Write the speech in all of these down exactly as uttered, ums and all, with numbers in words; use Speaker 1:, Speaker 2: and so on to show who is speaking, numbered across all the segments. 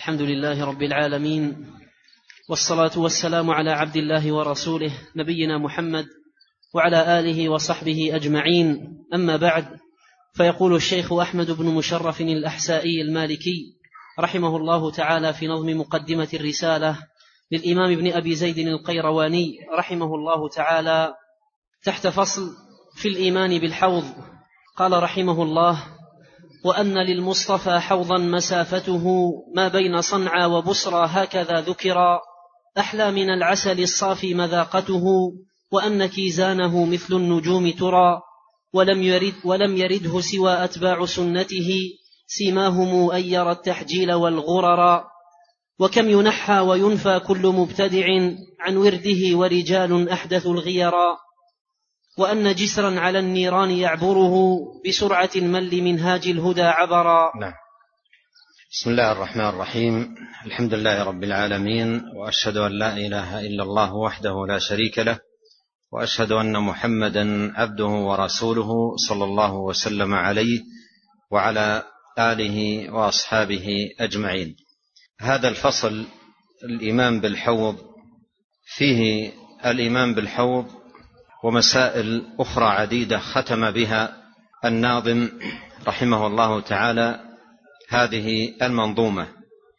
Speaker 1: الحمد لله رب العالمين، والصلاة والسلام على عبد الله ورسوله نبينا محمد وعلى آله وصحبه أجمعين. أما بعد، فيقول الشيخ أحمد بن مشرف الأحسائي المالكي رحمه الله تعالى في نظم مقدمة الرسالة للإمام ابن أبي زيد القيرواني رحمه الله تعالى تحت فصل في الإيمان بالحوض، قال رحمه الله: وأن للمصطفى حوضا مسافته ما بين صنعا وبصرى هكذا ذكرا، أحلى من العسل الصافي مذاقته، وأن كيزانه مثل النجوم ترى، ولم يرد ولم يرده سوى أتباع سنته، سيماهم أن يرى التحجيل والغررا. وكم ينحى وينفى كل مبتدع عن ورده، ورجال أحدثوا الغيرا. وأن جسرا على النيران يعبره بسرعة من لمنهاج الهدى عبرا.
Speaker 2: نعم. بسم الله الرحمن الرحيم. الحمد لله رب العالمين، وأشهد أن لا إله إلا الله وحده لا شريك له، وأشهد أن محمدا عبده ورسوله صلى الله وسلم عليه وعلى آله وأصحابه أجمعين. هذا الفصل الإيمان بالحوض فيه الإيمان بالحوض ومسائل أخرى عديدة ختم بها الناظم رحمه الله تعالى هذه المنظومة،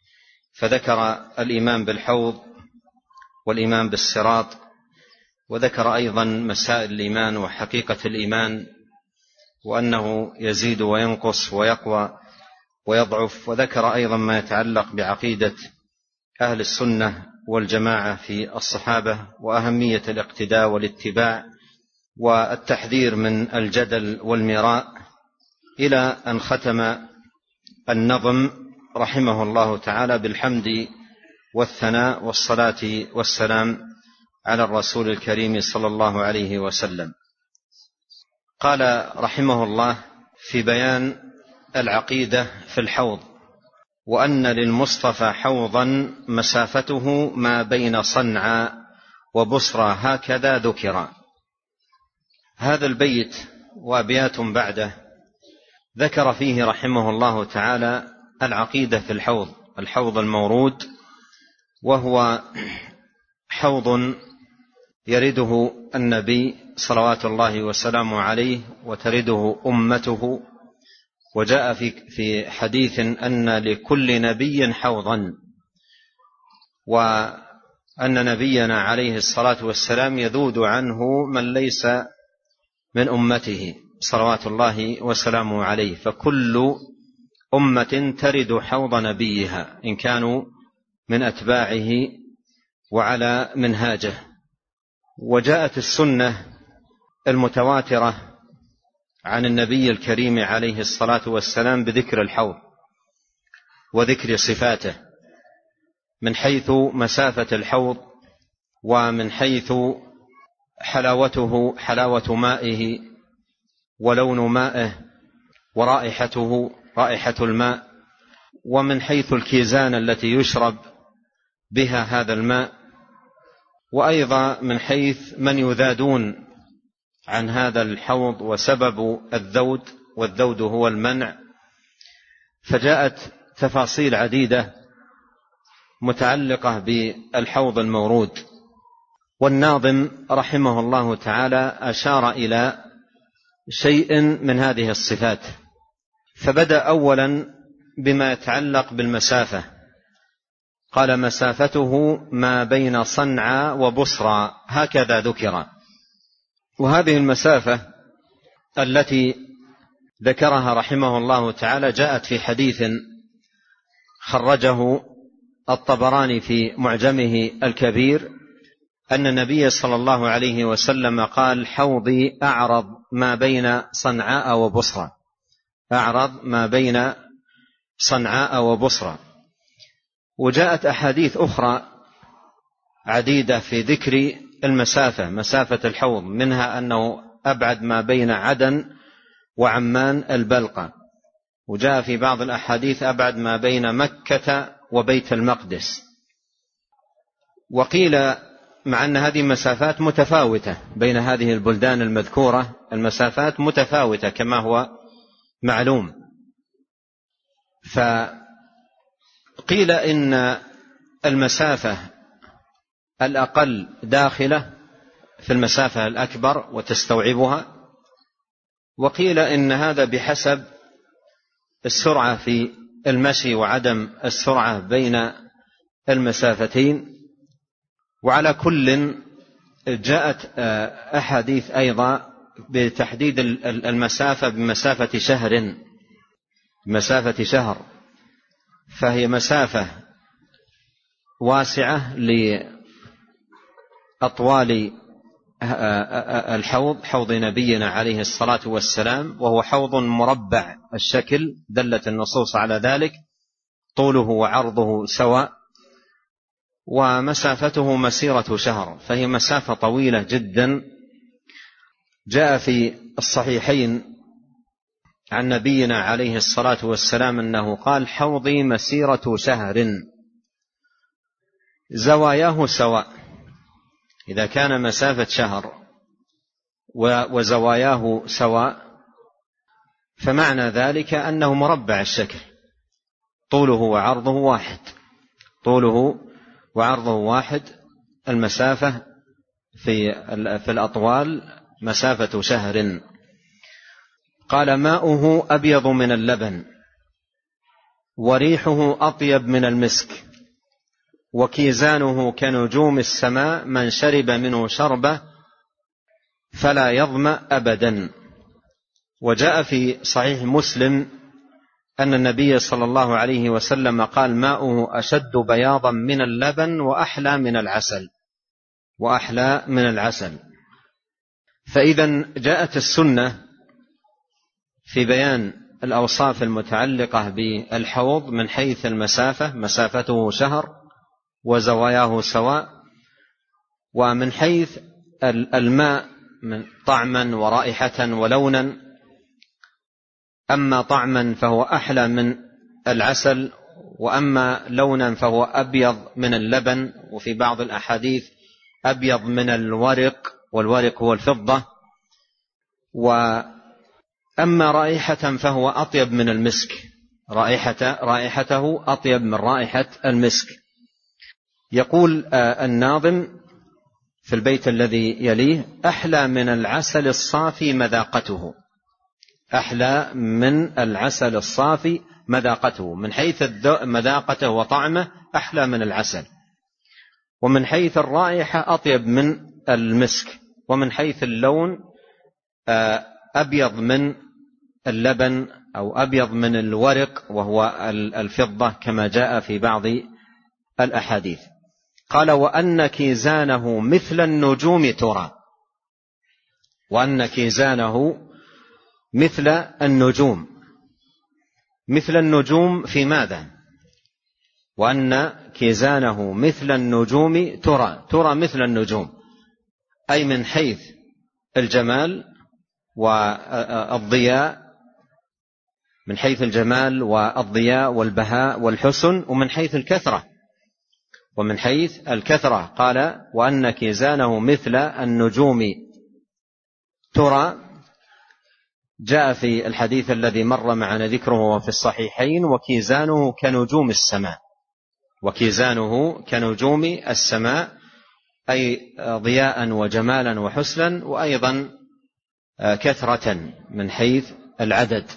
Speaker 2: فذكر الإيمان بالحوض والإيمان بالصراط، وذكر أيضا مسائل الإيمان وحقيقة الإيمان، وأنه يزيد وينقص ويقوى ويضعف، وذكر أيضا ما يتعلق بعقيدة أهل السنة والجماعة في الصحابة، وأهمية الاقتداء والاتباع والتحذير من الجدل والمراء، إلى أن ختم النظم رحمه الله تعالى بالحمد والثناء والصلاة والسلام على الرسول الكريم صلى الله عليه وسلم. قال رحمه الله في بيان العقيدة في الحوض: وأن للمصطفى حوضا مسافته ما بين صنعا وبصرى هكذا ذكرا. هذا البيت وأبيات بعده ذكر فيه رحمه الله تعالى العقيدة في الحوض، الحوض المورود، وهو حوض يرده النبي صلوات الله وسلامه عليه وترده أمته، وجاء في في حديث أن لكل نبي حوضا، وأن نبينا عليه الصلاة والسلام يذود عنه من ليس من أمته صلوات الله وسلامه عليه، فكل أمة ترد حوض نبيها إن كانوا من أتباعه وعلى منهاجه. وجاءت السنة المتواترة عن النبي الكريم عليه الصلاة والسلام بذكر الحوض وذكر صفاته، من حيث مسافة الحوض، ومن حيث حلاوته حلاوة مائه ولون مائه ورائحته رائحة الماء، ومن حيث الكيزان التي يشرب بها هذا الماء، وأيضا من حيث من يذادون عن هذا الحوض وسبب الذود، والذود هو المنع. فجاءت تفاصيل عديدة متعلقة بالحوض المورود، والناظم رحمه الله تعالى أشار إلى شيء من هذه الصفات، فبدأ أولا بما يتعلق بالمسافة، قال: مسافته ما بين صنعا وبصرى هكذا ذكر. وهذه المسافة التي ذكرها رحمه الله تعالى جاءت في حديث خرجه الطبراني في معجمه الكبير، أن النبي صلى الله عليه وسلم قال: حوضي أعرض ما بين صنعاء وبصرى، أعرض ما بين صنعاء وبصرى. وجاءت أحاديث أخرى عديدة في ذكر المسافة، مسافة الحوض، منها أنه أبعد ما بين عدن وعمان البلقة، وجاء في بعض الأحاديث أبعد ما بين مكة وبيت المقدس. وقيل مع أن هذه مسافات متفاوتة بين هذه البلدان المذكورة، المسافات متفاوتة كما هو معلوم، فقيل قيل إن المسافة الأقل داخلة في المسافة الأكبر وتستوعبها، وقيل إن هذا بحسب السرعة في المشي وعدم السرعة بين المسافتين. وعلى كل جاءت أحاديث أيضا بتحديد المسافة بمسافة شهر مسافة شهر فهي مسافة واسعة لأطوال الحوض، حوض نبينا عليه الصلاة والسلام، وهو حوض مربع الشكل، دلت النصوص على ذلك، طوله وعرضه سواء، ومسافته مسيرة شهر، فهي مسافة طويلة جدا. جاء في الصحيحين عن نبينا عليه الصلاة والسلام أنه قال: حوضي مسيرة شهر زواياه سواء. إذا كان مسافة شهر وزواياه سواء فمعنى ذلك أنه مربع الشكل، طوله وعرضه واحد طوله وعرضه واحد المسافة في في الأطوال مسافة شهر. قال: ماؤه أبيض من اللبن وريحه أطيب من المسك وكيزانه كنجوم السماء، من شرب منه شربة فلا يظمأ أبدا. وجاء في صحيح مسلم أن النبي صلى الله عليه وسلم قال: ماؤه أشد بياضا من اللبن وأحلى من العسل وأحلى من العسل. فإذا جاءت السنة في بيان الأوصاف المتعلقة بالحوض من حيث المسافة، مسافته شهر وزواياه سواء، ومن حيث الماء من طعما ورائحة ولونا. أما طعما فهو أحلى من العسل، وأما لونا فهو أبيض من اللبن، وفي بعض الأحاديث أبيض من الورق، والورق هو الفضة. وأما رائحة فهو أطيب من المسك، رائحته, رائحته أطيب من رائحة المسك. يقول الناظم في البيت الذي يليه: أحلى من العسل الصافي مذاقته أحلى من العسل الصافي مذاقته، من حيث مذاقته وطعمه أحلى من العسل، ومن حيث الرائحة أطيب من المسك، ومن حيث اللون أبيض من اللبن أو أبيض من الورق وهو الفضة كما جاء في بعض الأحاديث. قال: وأن كيزانه مثل النجوم ترى وأن كيزانه مثل النجوم مثل النجوم في ماذا؟ وأن كيزانه مثل النجوم ترى ترى مثل النجوم، أي من حيث الجمال والضياء، من حيث الجمال والضياء والبهاء والحسن، ومن حيث الكثرة ومن حيث الكثرة قال: وأن كيزانه مثل النجوم ترى. جاء في الحديث الذي مر معنا ذكره في الصحيحين: وكيزانه كنجوم السماء وكيزانه كنجوم السماء، أي ضياء وجمالا وحسنا، وأيضا كثرة من حيث العدد.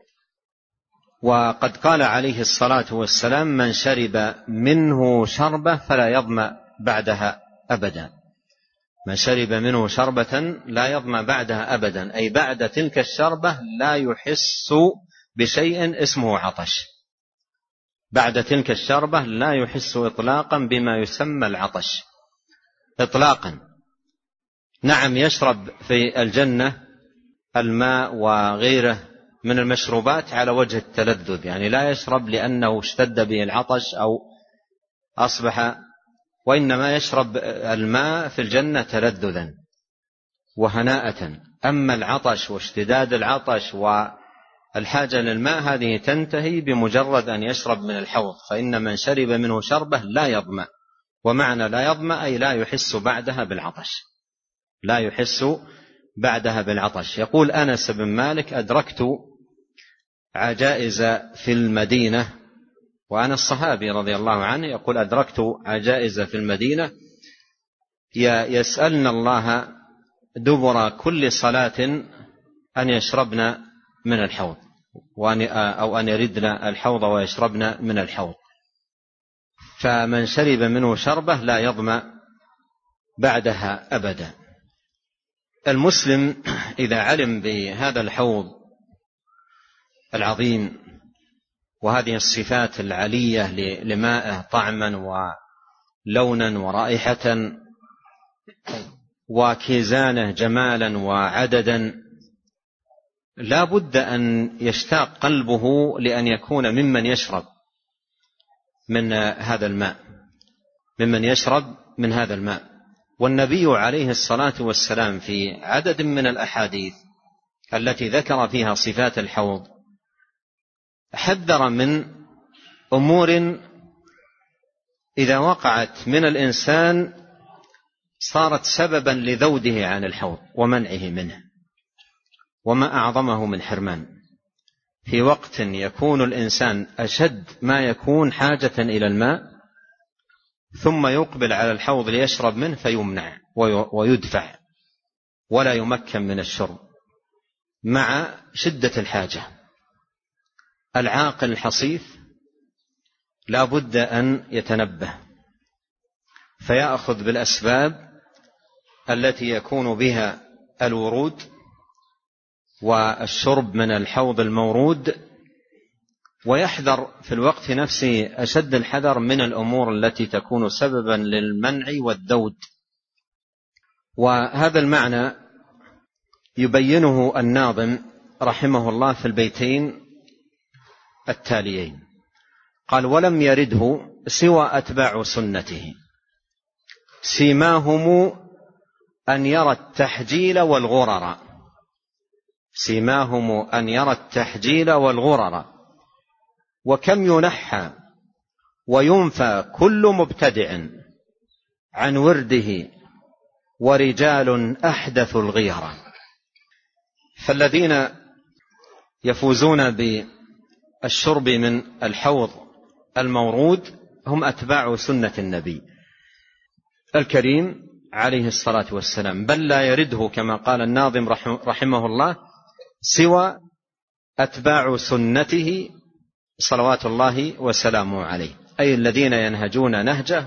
Speaker 2: وقد قال عليه الصلاة والسلام: من شرب منه شربة فلا يظمأ بعدها أبدا من شرب منه شربة لا يظمأ بعدها أبدا، أي بعد تلك الشربة لا يحس بشيء اسمه عطش، بعد تلك الشربة لا يحس إطلاقا بما يسمى العطش إطلاقا. نعم، يشرب في الجنة الماء وغيره من المشروبات على وجه التلذذ، يعني لا يشرب لأنه اشتد به العطش أو أصبح، وإنما يشرب الماء في الجنة تلذذا وهناءة. أما العطش واشتداد العطش والحاجة للماء هذه تنتهي بمجرد أن يشرب من الحوض، فإن من شرب منه شربة لا يظمأ، ومعنى لا يظمأ أي لا يحس بعدها بالعطش لا يحس بعدها بالعطش. يقول أنس بن مالك: أدركت عجائز في المدينة وأنا الصحابي رضي الله عنه يقول أدركت عجائز في المدينة يسألن الله دبر كل صلاة أن يشربن من الحوض وأن أو أن يردن الحوض ويشربن من الحوض، فمن شرب منه شربة لا يظمأ بعدها أبدا. المسلم إذا علم بهذا الحوض العظيم وهذه الصفات العلية لمائه طعما ولونا ورائحة وكيزانه جمالا وعددا، لا بد أن يشتاق قلبه لأن يكون ممن يشرب من هذا الماء ممن يشرب من هذا الماء. والنبي عليه الصلاة والسلام في عدد من الأحاديث التي ذكر فيها صفات الحوض حذر من أمور إذا وقعت من الإنسان صارت سببا لذوده عن الحوض ومنعه منه، وما أعظمه من حرمان في وقت يكون الإنسان أشد ما يكون حاجة إلى الماء ثم يقبل على الحوض ليشرب منه فيمنع ويدفع ولا يمكن من الشرب مع شدة الحاجة. العاقل الحصيف لا بد أن يتنبه فيأخذ بالأسباب التي يكون بها الورود والشرب من الحوض المورود، ويحذر في الوقت نفسه أشد الحذر من الأمور التي تكون سببا للمنع والذود. وهذا المعنى يبينه الناظم رحمه الله في البيتين التاليين، قال: ولم يرده سوى أتباع سنته سيماهم أن يرى التحجيل والغرر سيماهم أن يرى التحجيل والغرر وكم ينحى وينفى كل مبتدع عن ورده ورجال أحدثوا الغيرة. فالذين يفوزون بالشرب من الحوض المورود هم أتباع سنة النبي الكريم عليه الصلاة والسلام، بل لا يرده كما قال الناظم رحمه الله سوى أتباع سنته صلوات الله وسلامه عليه، أي الذين ينهجون نهجه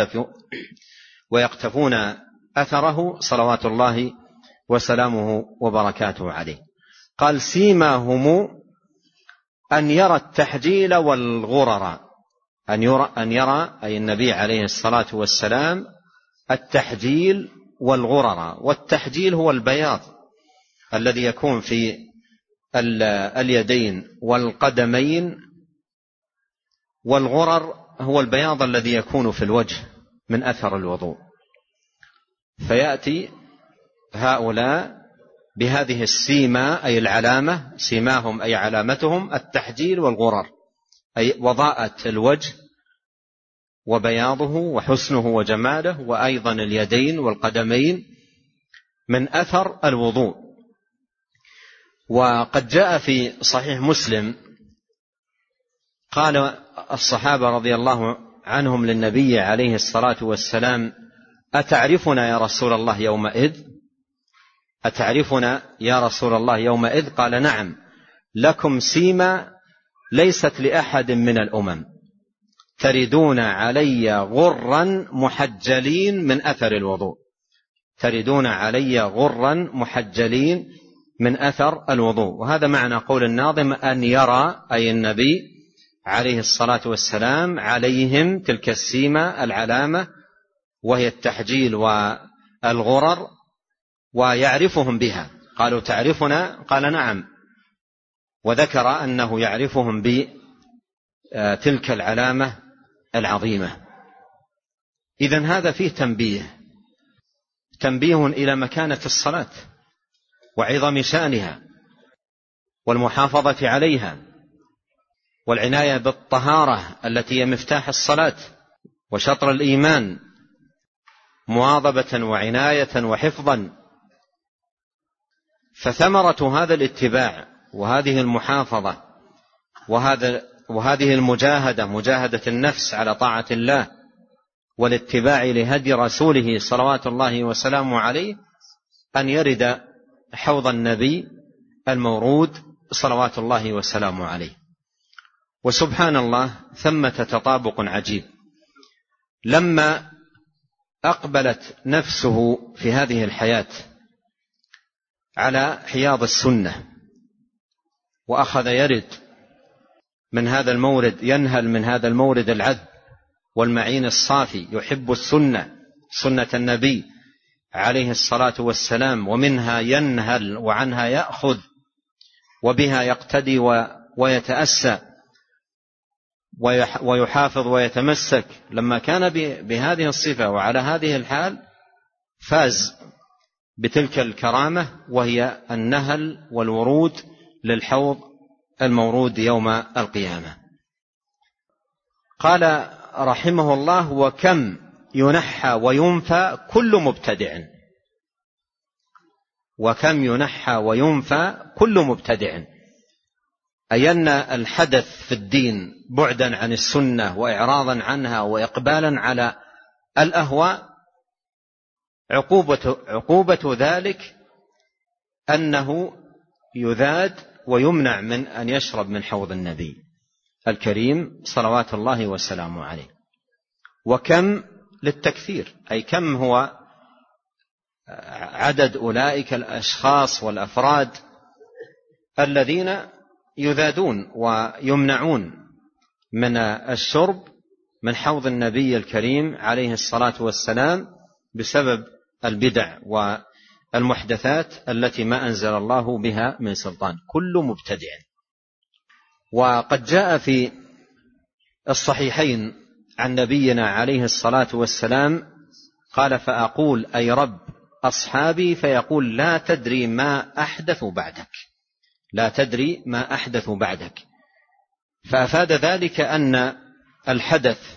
Speaker 2: ويقتفون أثره صلوات الله وسلامه وبركاته عليه. قال: سيماهم أن يرى التحجيل والغرر، أن يرى, أن يرى أي النبي عليه الصلاة والسلام التحجيل والغرر. والتحجيل هو البياض الذي يكون في اليدين والقدمين، والغرر هو البياض الذي يكون في الوجه من أثر الوضوء. فيأتي هؤلاء بهذه السيمة أي العلامة، سيماهم أي علامتهم التحجيل والغرر، أي وضاءة الوجه وبياضه وحسنه وجماله، وأيضا اليدين والقدمين من أثر الوضوء. وقد جاء في صحيح مسلم قال الصحابة رضي الله عنهم للنبي عليه الصلاة والسلام: أتعرفنا يا رسول الله يومئذ أتعرفنا يا رسول الله يومئذ قال: نعم، لكم سيما ليست لأحد من الأمم، تردون علي غرا محجلين من أثر الوضوء تردون علي غرا محجلين من أثر الوضوء. وهذا معنى قول الناظم أن يرى أي النبي عليه الصلاة والسلام عليهم تلك السيمة العلامة وهي التحجيل والغرر، ويعرفهم بها. قالوا: تعرفنا؟ قال: نعم. وذكر أنه يعرفهم بتلك العلامة العظيمة. إذن هذا فيه تنبيه تنبيه إلى مكانة الصلاة وعظم شأنها والمحافظة عليها والعناية بالطهارة التي هي مفتاح الصلاة وشطر الإيمان، مواظبة وعناية وحفظا. فثمرة هذا الاتباع وهذه المحافظة وهذا وهذه المجاهدة مجاهدة النفس على طاعة الله والاتباع لهدي رسوله صلوات الله وسلامه عليه أن يرد حوض النبي المورود صلوات الله وسلامه عليه. وسبحان الله ثمة تطابق عجيب، لما أقبلت نفسه في هذه الحياة على حياض السنة وأخذ يرد من هذا المورد، ينهل من هذا المورد العذب والمعين الصافي، يحب السنة سنة النبي عليه الصلاة والسلام، ومنها ينهل وعنها يأخذ وبها يقتدي ويتأسى ويحافظ ويتمسك. لما كان بهذه الصفة وعلى هذه الحال فاز بتلك الكرامة، وهي النهل والورود للحوض المورود يوم القيامة. قال رحمه الله: وكم ينحى وينفى كل مبتدع. وكم ينحى وينفى كل مبتدع، أي أن الحدث في الدين بعدا عن السنة وإعراضا عنها وإقبالا على الأهواء، عقوبة, عقوبة ذلك أنه يذاد ويمنع من أن يشرب من حوض النبي الكريم صلوات الله وسلامه عليه. وكم للتكثير، أي كم هو عدد أولئك الأشخاص والأفراد الذين يذادون ويمنعون من الشرب من حوض النبي الكريم عليه الصلاة والسلام بسبب البدع والمحدثات التي ما أنزل الله بها من سلطان. كل مبتدع. وقد جاء في الصحيحين عن نبينا عليه الصلاة والسلام قال: فأقول أي رب أصحابي، فيقول: لا تدري ما أحدث بعدك، لا تدري ما أحدث بعدك. فأفاد ذلك أن الحدث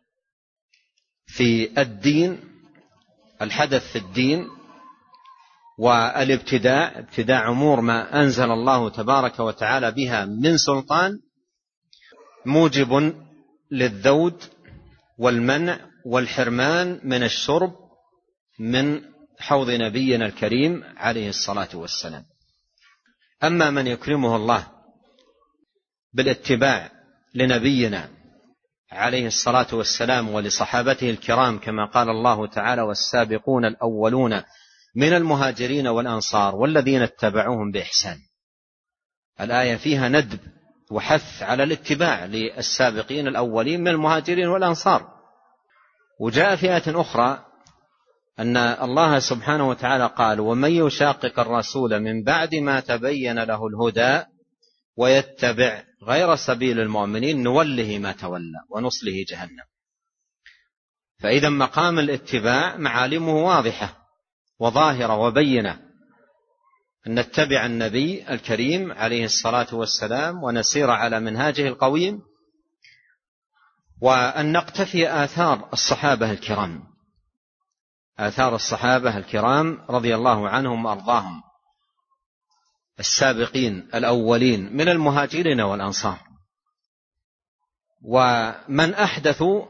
Speaker 2: في الدين، الحدث في الدين والابتداع، ابتداع أمور ما أنزل الله تبارك وتعالى بها من سلطان، موجب للذود والمنع والحرمان من الشرب من حوض نبينا الكريم عليه الصلاة والسلام. أما من يكرمه الله بالاتباع لنبينا عليه الصلاة والسلام ولصحابته الكرام، كما قال الله تعالى: والسابقون الأولون من المهاجرين والأنصار والذين اتبعوهم بإحسان. الآية فيها ندب وحث على الاتباع للسابقين الأولين من المهاجرين والأنصار. وجاء في آية أخرى أن الله سبحانه وتعالى قال: ومن يشاقق الرسول من بعد ما تبين له الهدى ويتبع غير سبيل المؤمنين نوله ما تولى ونصله جهنم. فإذا مقام الاتباع معالمه واضحة وظاهرة وبينة، أن نتبع النبي الكريم عليه الصلاة والسلام ونسير على منهاجه القويم، وأن نقتفي آثار الصحابة الكرام، آثار الصحابة الكرام رضي الله عنهم وأرضاهم، السابقين الأولين من المهاجرين والأنصار. ومن أحدثوا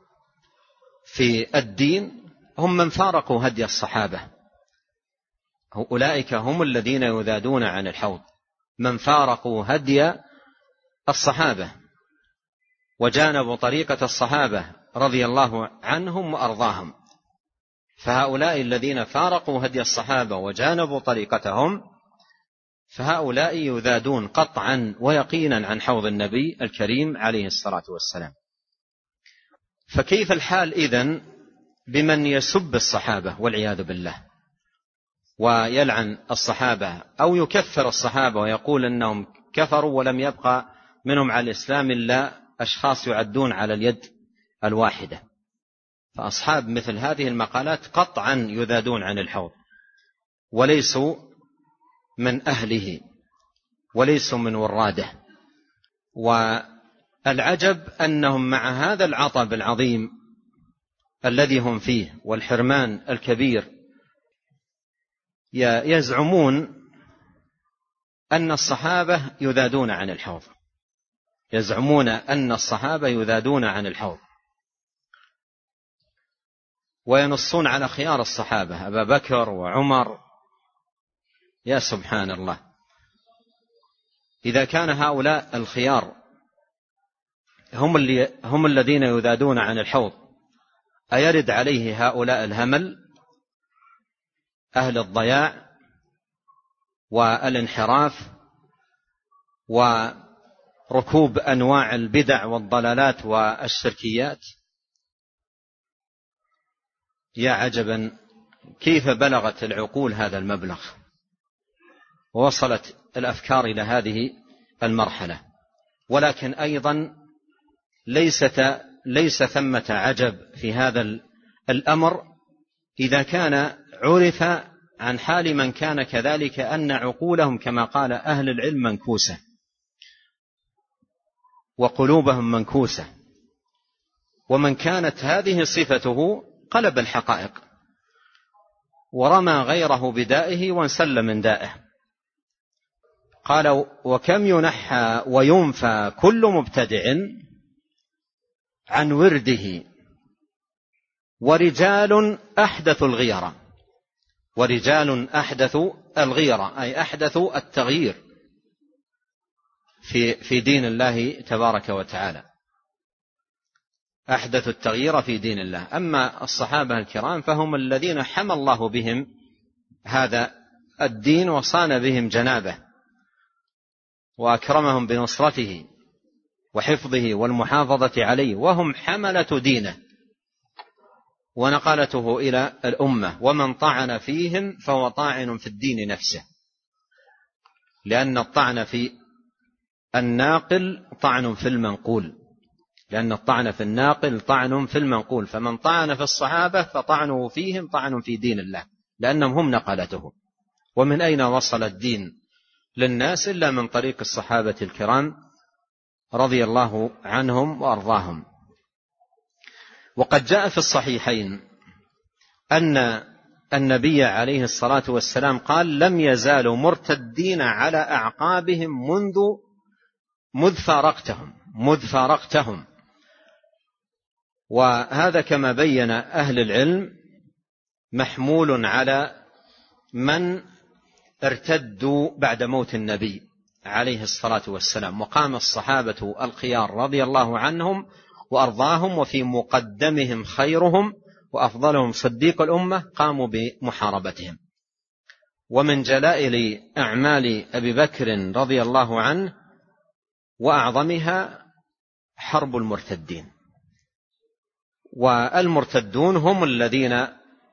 Speaker 2: في الدين هم من فارقوا هدي الصحابة، أولئك هم الذين يذادون عن الحوض، من فارقوا هدي الصحابة وجانبوا طريقة الصحابة رضي الله عنهم وأرضاهم. فهؤلاء الذين فارقوا هدي الصحابة وجانبوا طريقتهم، فهؤلاء يذادون قطعا ويقينا عن حوض النبي الكريم عليه الصلاة والسلام. فكيف الحال إذن بمن يسب الصحابة والعياذ بالله ويلعن الصحابة أو يكفر الصحابة ويقول أنهم كفروا ولم يبقى منهم على الإسلام إلا أشخاص يعدون على اليد الواحدة؟ فأصحاب مثل هذه المقالات قطعا يذادون عن الحوض وليسوا من أهله وليسوا من وراده. والعجب أنهم مع هذا العطب العظيم الذي هم فيه والحرمان الكبير يزعمون أن الصحابة يذادون عن الحوض. يزعمون أن الصحابة يذادون عن الحوض، وينصون على خيار الصحابة أبا بكر وعمر. يا سبحان الله، إذا كان هؤلاء الخيار هم, اللي هم الذين يذادون عن الحوض، أيرد عليه هؤلاء الهمل أهل الضياع والانحراف وركوب أنواع البدع والضلالات والشركيات؟ يا عجبا كيف بلغت العقول هذا المبلغ ووصلت الأفكار إلى هذه المرحلة. ولكن أيضا ليست ليس ثمة عجب في هذا الأمر إذا كان عرف عن حال من كان كذلك أن عقولهم كما قال أهل العلم منكوسة وقلوبهم منكوسة، ومن كانت هذه صفته قلب الحقائق ورمى غيره بدائه وانسل من دائه. قال وكم ينحى وينفى كل مبتدع عن ورده ورجال أحدثوا الغيرة. ورجال أحدثوا الغيرة أي أحدثوا التغيير في في دين الله تبارك وتعالى، أحدثوا التغيير في دين الله. أما الصحابة الكرام فهم الذين حمى الله بهم هذا الدين وصان بهم جنابه وأكرمهم بنصرته وحفظه والمحافظة عليه، وهم حملة دينه ونقلته إلى الأمة. ومن طعن فيهم فهو طاعن في الدين نفسه، لأن الطعن في الناقل طعن في المنقول، لأن الطعن في الناقل طعن في المنقول. فمن طعن في الصحابة فطعنه فيهم طعن في دين الله، لأنهم هم نقلته. ومن أين وصل الدين للناس إلا من طريق الصحابة الكرام رضي الله عنهم وأرضاهم. وقد جاء في الصحيحين أن النبي عليه الصلاة والسلام قال لم يزالوا مرتدين على أعقابهم منذ مذ فارقتهم مذ فارقتهم وهذا كما بين أهل العلم محمول على من ارتدوا بعد موت النبي عليه الصلاة والسلام، وقام الصحابة الخيار رضي الله عنهم وأرضاهم وفي مقدمهم خيرهم وأفضلهم صديق الأمة قاموا بمحاربتهم. ومن جلائل أعمال أبي بكر رضي الله عنه وأعظمها حرب المرتدين، والمرتدون هم الذين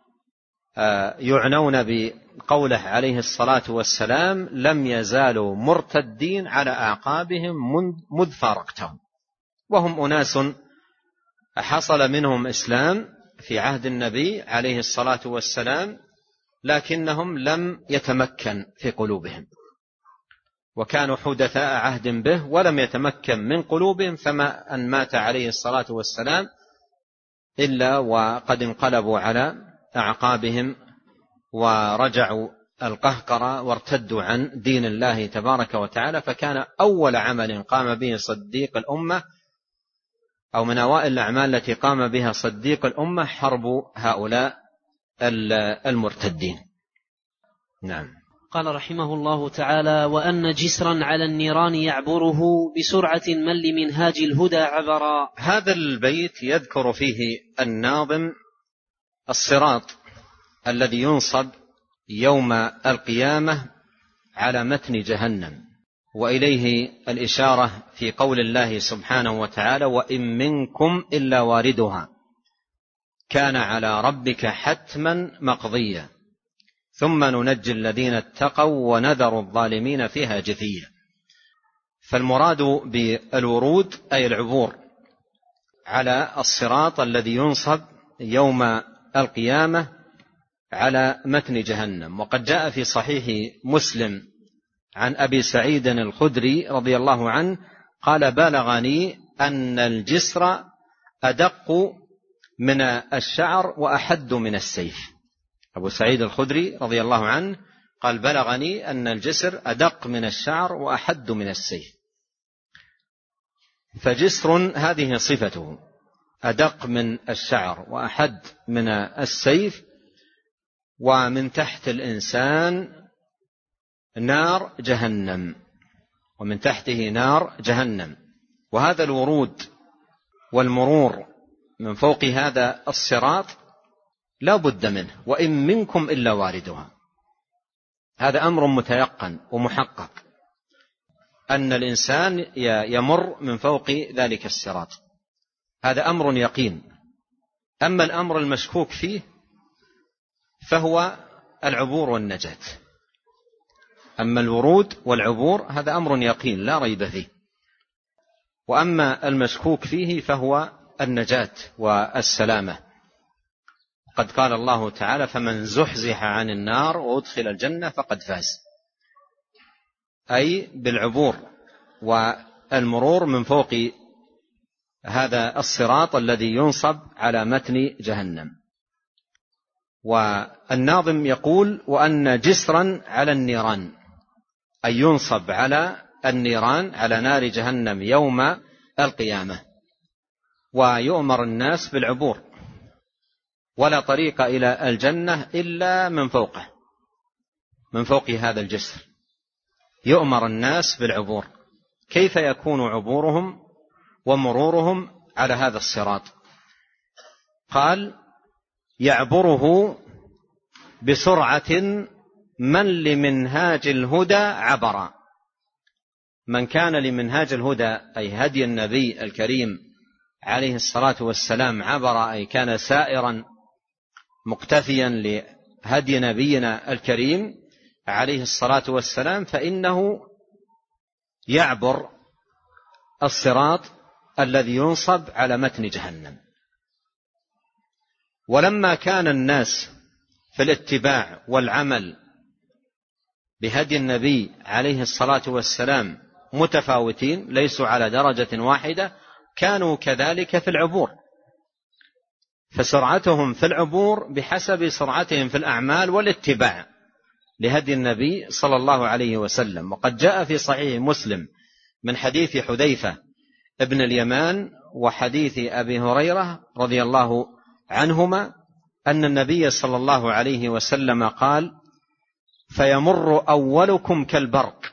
Speaker 2: يعنون بقوله عليه الصلاة والسلام لم يزالوا مرتدين على أعقابهم مذ فارقتهم، وهم أناس حصل منهم إسلام في عهد النبي عليه الصلاة والسلام لكنهم لم يتمكن في قلوبهم، وكانوا حدثاء عهد به ولم يتمكن من قلوبهم، فما أن مات عليه الصلاة والسلام إلا وقد انقلبوا على أعقابهم ورجعوا القهقرة وارتدوا عن دين الله تبارك وتعالى. فكان أول عمل قام به صديق الأمة أو من أوائل الأعمال التي قام بها صديق الأمة حرب هؤلاء المرتدين. نعم.
Speaker 1: قال رحمه الله تعالى وأن جسرا على النيران يعبره بسرعة من لمنهاج الهدى عبرا.
Speaker 2: هذا البيت يذكر فيه الناظم الصراط الذي ينصب يوم القيامة على متن جهنم، وإليه الإشارة في قول الله سبحانه وتعالى وإن منكم إلا واردها كان على ربك حتما مقضيا ثم ننجي الذين اتقوا ونذر الظالمين فيها جثيا. فالمراد بالورود أي العبور على الصراط الذي ينصب يوم القيامة على متن جهنم. وقد جاء في صحيح مسلم عن أبي سعيد الخدري رضي الله عنه قال بلغني أن الجسر أدق من الشعر وأحد من السيف. أبو سعيد الخدري رضي الله عنه قال بلغني أن الجسر أدق من الشعر وأحد من السيف. فجسر هذه صفته، أدق من الشعر وأحد من السيف، ومن تحت الإنسان نار جهنم، ومن تحته نار جهنم. وهذا الورود والمرور من فوق هذا الصراط لا بد منه، وإن منكم إلا واردها. هذا أمر متيقن ومحقق أن الإنسان يمر من فوق ذلك الصراط، هذا أمر يقين. أما الأمر المشكوك فيه فهو العبور والنجاة. أما الورود والعبور هذا أمر يقين لا ريب فيه، وأما المشكوك فيه فهو النجاة والسلامة. قد قال الله تعالى: فمن زحزح عن النار وأدخل الجنة فقد فاز، أي بالعبور والمرور من فوق هذا الصراط الذي ينصب على متن جهنم. والناظم يقول: وأن جسرا على النيران، أي ينصب على النيران، على نار جهنم يوم القيامة، ويؤمر الناس بالعبور، ولا طريق إلى الجنة إلا من فوقه، من فوق هذا الجسر يؤمر الناس بالعبور. كيف يكون عبورهم ومرورهم على هذا الصراط؟ قال: يعبره بسرعة من لمنهاج الهدى عبر. من كان لمنهاج الهدى أي هدي النبي الكريم عليه الصلاة والسلام عبر، أي كان سائرا مقتفيا لهدي نبينا الكريم عليه الصلاة والسلام، فإنه يعبر الصراط الذي ينصب على متن جهنم. ولما كان الناس في الاتباع والعمل بهدي النبي عليه الصلاة والسلام متفاوتين، ليسوا على درجة واحدة، كانوا كذلك في العبور، فسرعتهم في العبور بحسب سرعتهم في الأعمال والاتباع لهدي النبي صلى الله عليه وسلم. وقد جاء في صحيح مسلم من حديث حذيفة ابن اليمان وحديث أبي هريرة رضي الله عنهما أن النبي صلى الله عليه وسلم قال: فيمر أولكم كالبرق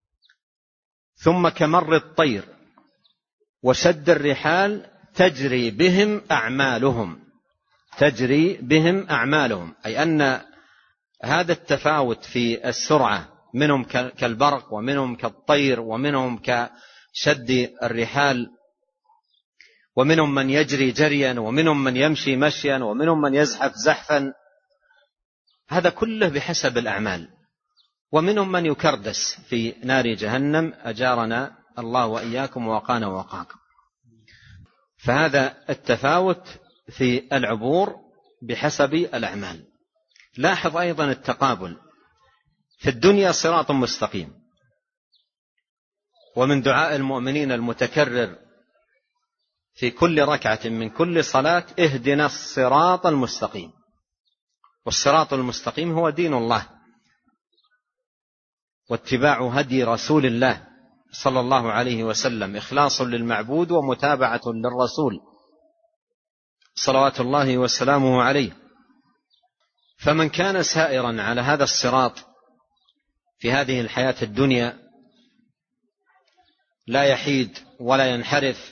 Speaker 2: ثم كمر الطير وشد الرحال تجري بهم أعمالهم، تجري بهم أعمالهم، أي أن هذا التفاوت في السرعة، منهم كالبرق ومنهم كالطير ومنهم كشد الرحال، ومنهم من يجري جريا ومنهم من يمشي مشيا ومنهم من يزحف زحفا، هذا كله بحسب الأعمال. ومنهم من يكردس في نار جهنم، أجارنا الله وإياكم ووقانا ووقاكم. فهذا التفاوت في العبور بحسب الأعمال. لاحظ أيضا التقابل في الدنيا، صراط مستقيم، ومن دعاء المؤمنين المتكرر في كل ركعة من كل صلاة: اهدنا الصراط المستقيم. والصراط المستقيم هو دين الله، واتباع هدي رسول الله صلى الله عليه وسلم، إخلاص للمعبود ومتابعة للرسول صلوات الله وسلامه عليه. فمن كان سائرا على هذا الصراط في هذه الحياة الدنيا لا يحيد ولا ينحرف،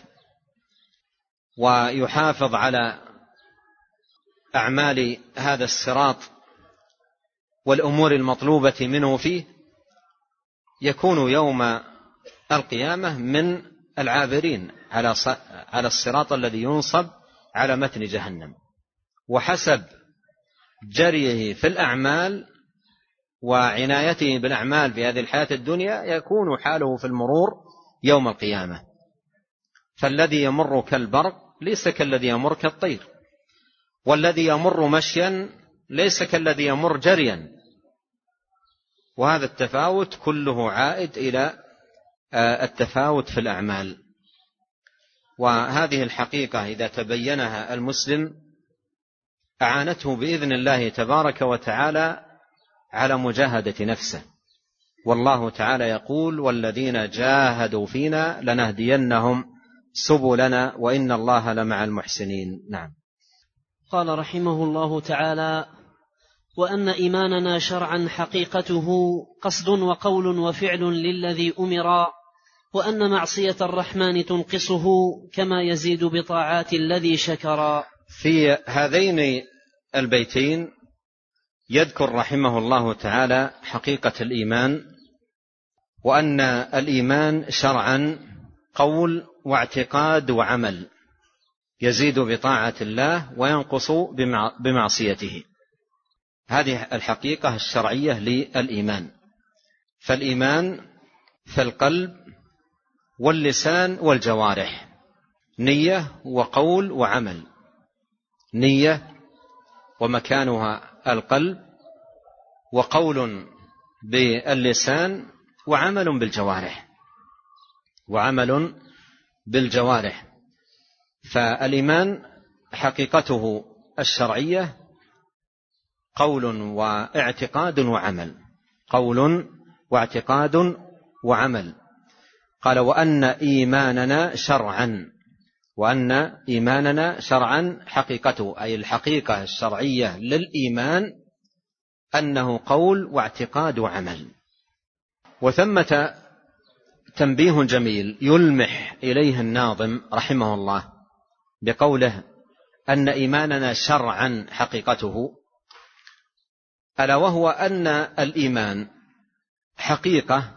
Speaker 2: ويحافظ على أعمال هذا الصراط والأمور المطلوبة منه فيه، يكون يوم القيامة من العابرين على الصراط الذي ينصب على متن جهنم. وحسب جريه في الأعمال وعنايته بالأعمال في هذه الحياة الدنيا يكون حاله في المرور يوم القيامة. فالذي يمر كالبرق ليس كالذي يمر كالطير، والذي يمر مشيا ليس كالذي يمر جريا. وهذا التفاوت كله عائد إلى التفاوت في الأعمال. وهذه الحقيقة إذا تبينها المسلم أعانته بإذن الله تبارك وتعالى على مجاهدة نفسه. والله تعالى يقول: والذين جاهدوا فينا لنهدينهم سبلنا وإن الله لمع المحسنين. نعم.
Speaker 1: قال رحمه الله تعالى: وأن إيماننا شرعا حقيقته قصد وقول وفعل للذي أمر، وأن معصية الرحمن تنقصه كما يزيد بطاعات الذي شكر.
Speaker 2: في هذين البيتين يذكر رحمه الله تعالى حقيقة الإيمان، وأن الإيمان شرعا قول واعتقاد وعمل، يزيد بطاعة الله وينقص بمعصيته. هذه الحقيقة الشرعية للإيمان. فالإيمان في القلب واللسان والجوارح، نية وقول وعمل. نية ومكانها القلب، وقول باللسان، وعمل بالجوارح وعمل بالجوارح. فالإيمان حقيقته الشرعية قول واعتقاد وعمل، قول واعتقاد وعمل. قال: وأن إيماننا شرعا، وأن إيماننا شرعا حقيقته، أي الحقيقة الشرعية للإيمان أنه قول واعتقاد وعمل. وثمة تنبيه جميل يلمح إليه الناظم رحمه الله بقوله أن إيماننا شرعا حقيقته، ألا وهو أن الإيمان حقيقة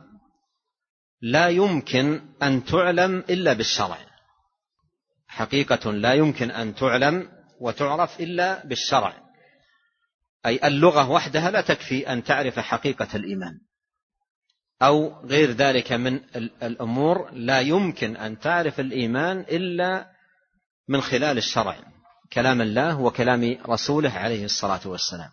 Speaker 2: لا يمكن أن تعلم إلا بالشرع، حقيقة لا يمكن أن تعلم وتعرف إلا بالشرع. أي اللغة وحدها لا تكفي أن تعرف حقيقة الإيمان، أو غير ذلك من الأمور لا يمكن أن تعرف الإيمان إلا من خلال الشرع، كلام الله وكلام رسوله عليه الصلاة والسلام.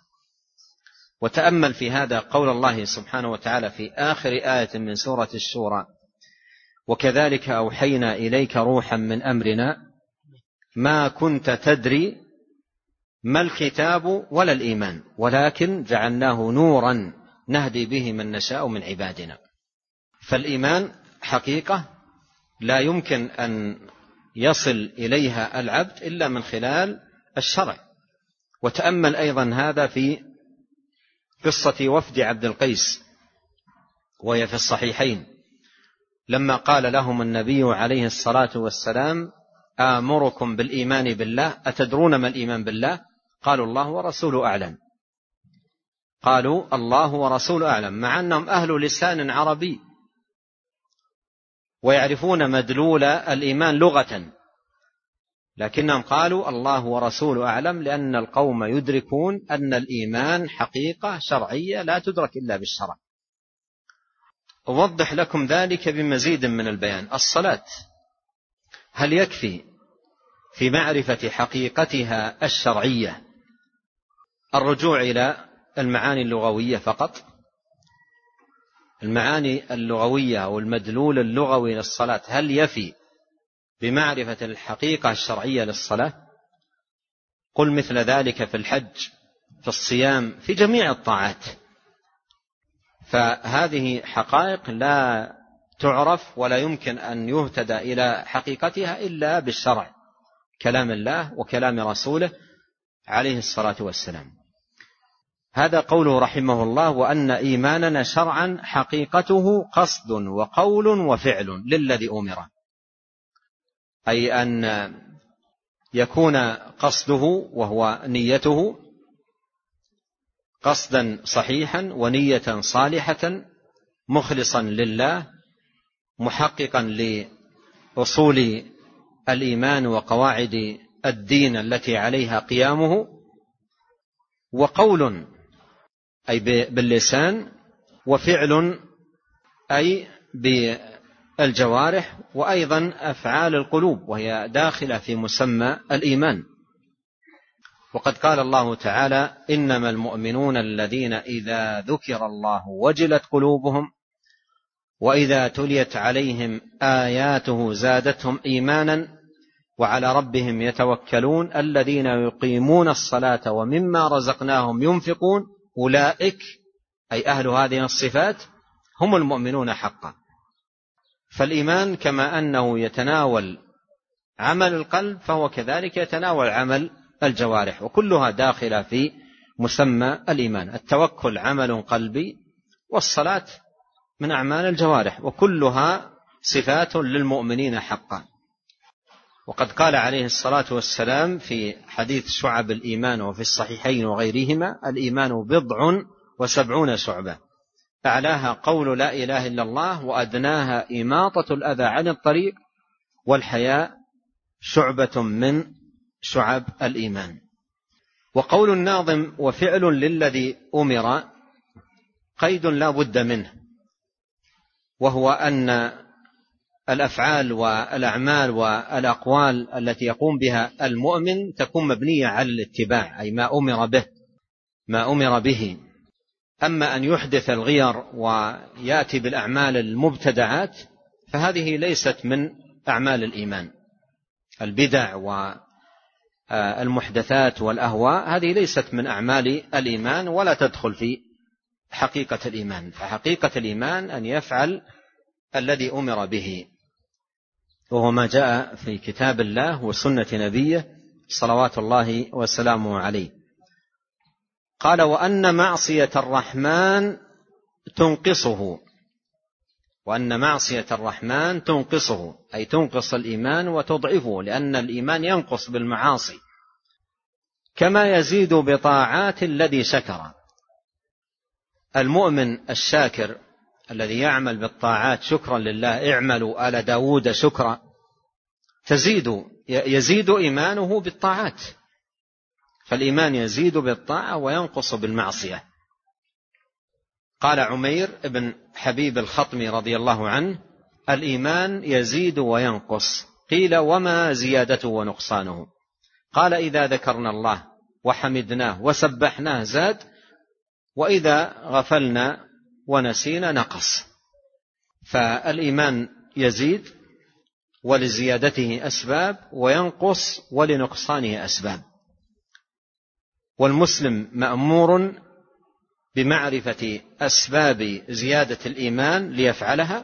Speaker 2: وتأمل في هذا قول الله سبحانه وتعالى في آخر آية من سورة الشورى: وكذلك أوحينا إليك روحا من أمرنا ما كنت تدري ما الكتاب ولا الإيمان ولكن جعلناه نورا نهدي به من نشاء من عبادنا. فالإيمان حقيقة لا يمكن أن يصل إليها العبد إلا من خلال الشرع. وتأمل أيضا هذا في قصة وفد عبد القيس وهي في الصحيحين، لما قال لهم النبي عليه الصلاة والسلام: آمركم بالإيمان بالله، أتدرون ما الإيمان بالله؟ قالوا: الله ورسوله أعلم. قالوا: الله ورسوله أعلم، مع أنهم أهل لسان عربي ويعرفون مدلول الإيمان لغة، لكنهم قالوا: الله ورسوله أعلم، لأن القوم يدركون أن الإيمان حقيقة شرعية لا تدرك إلا بالشرع. أوضح لكم ذلك بمزيد من البيان. الصلاة هل يكفي في معرفة حقيقتها الشرعية الرجوع إلى المعاني اللغوية فقط؟ المعاني اللغوية أو المدلول اللغوي للصلاة هل يفي بمعرفة الحقيقة الشرعية للصلاة؟ قل مثل ذلك في الحج، في الصيام، في جميع الطاعات. فهذه حقائق لا تعرف ولا يمكن أن يهتدى إلى حقيقتها إلا بالشرع، كلام الله وكلام رسوله عليه الصلاة والسلام. هذا قوله رحمه الله: وأن إيماننا شرعا حقيقته قصد وقول وفعل للذي أمر، أي أن يكون قصده وهو نيته قصدا صحيحا ونية صالحة مخلصا لله، محققا لأصول الإيمان وقواعد الدين التي عليها قيامه، وقول أي باللسان، وفعل أي بالجوارح، وأيضا أفعال القلوب وهي داخلة في مسمى الإيمان. وقد قال الله تعالى: إنما المؤمنون الذين إذا ذكر الله وجلت قلوبهم وإذا تليت عليهم آياته زادتهم إيمانا وعلى ربهم يتوكلون الذين يقيمون الصلاة ومما رزقناهم ينفقون أولئك أي أهل هذه الصفات هم المؤمنون حقا. فالإيمان كما أنه يتناول عمل القلب فهو كذلك يتناول عمل الجوارح، وكلها داخلة في مسمى الإيمان. التوكل عمل قلبي، والصلاة من أعمال الجوارح، وكلها صفات للمؤمنين حقا. وقد قال عليه الصلاة والسلام في حديث شعب الإيمان وفي الصحيحين وغيرهما: الإيمان بضع وسبعون شعبة، أعلاها قول لا إله إلا الله، وأدناها إماطة الأذى عن الطريق، والحياء شعبة من شعب الإيمان. وقول الناظم: وفعل للذي أمر، قيد لا بد منه، وهو أن الأفعال والأعمال والأقوال التي يقوم بها المؤمن تكون مبنية على الاتباع، أي ما أمر به ما أمر به. أما أن يحدث الغير ويأتي بالأعمال المبتدعات فهذه ليست من أعمال الإيمان. البدع والمحدثات والأهواء هذه ليست من أعمال الإيمان ولا تدخل في حقيقة الإيمان. فحقيقة الإيمان أن يفعل الذي أمر به، وهو ما جاء في كتاب الله وسنة نبيه صلوات الله وسلامه عليه. قال: وأن معصية الرحمن تنقصه، وأن معصية الرحمن تنقصه، أي تنقص الإيمان وتضعفه، لأن الإيمان ينقص بالمعاصي كما يزيد بطاعات الذي شكر. المؤمن الشاكر الذي يعمل بالطاعات شكرا لله، اعملوا آل داود شكرا، تزيد يزيد إيمانه بالطاعات. فالإيمان يزيد بالطاعة وينقص بالمعصية. قال عمير بن حبيب الخطمي رضي الله عنه: الإيمان يزيد وينقص. قيل: وما زيادته ونقصانه؟ قال: إذا ذكرنا الله وحمدناه وسبحناه زاد، وإذا غفلنا ونسينا نقص. فالإيمان يزيد ولزيادته أسباب، وينقص ولنقصانه أسباب. والمسلم مأمور بمعرفة أسباب زيادة الإيمان ليفعلها،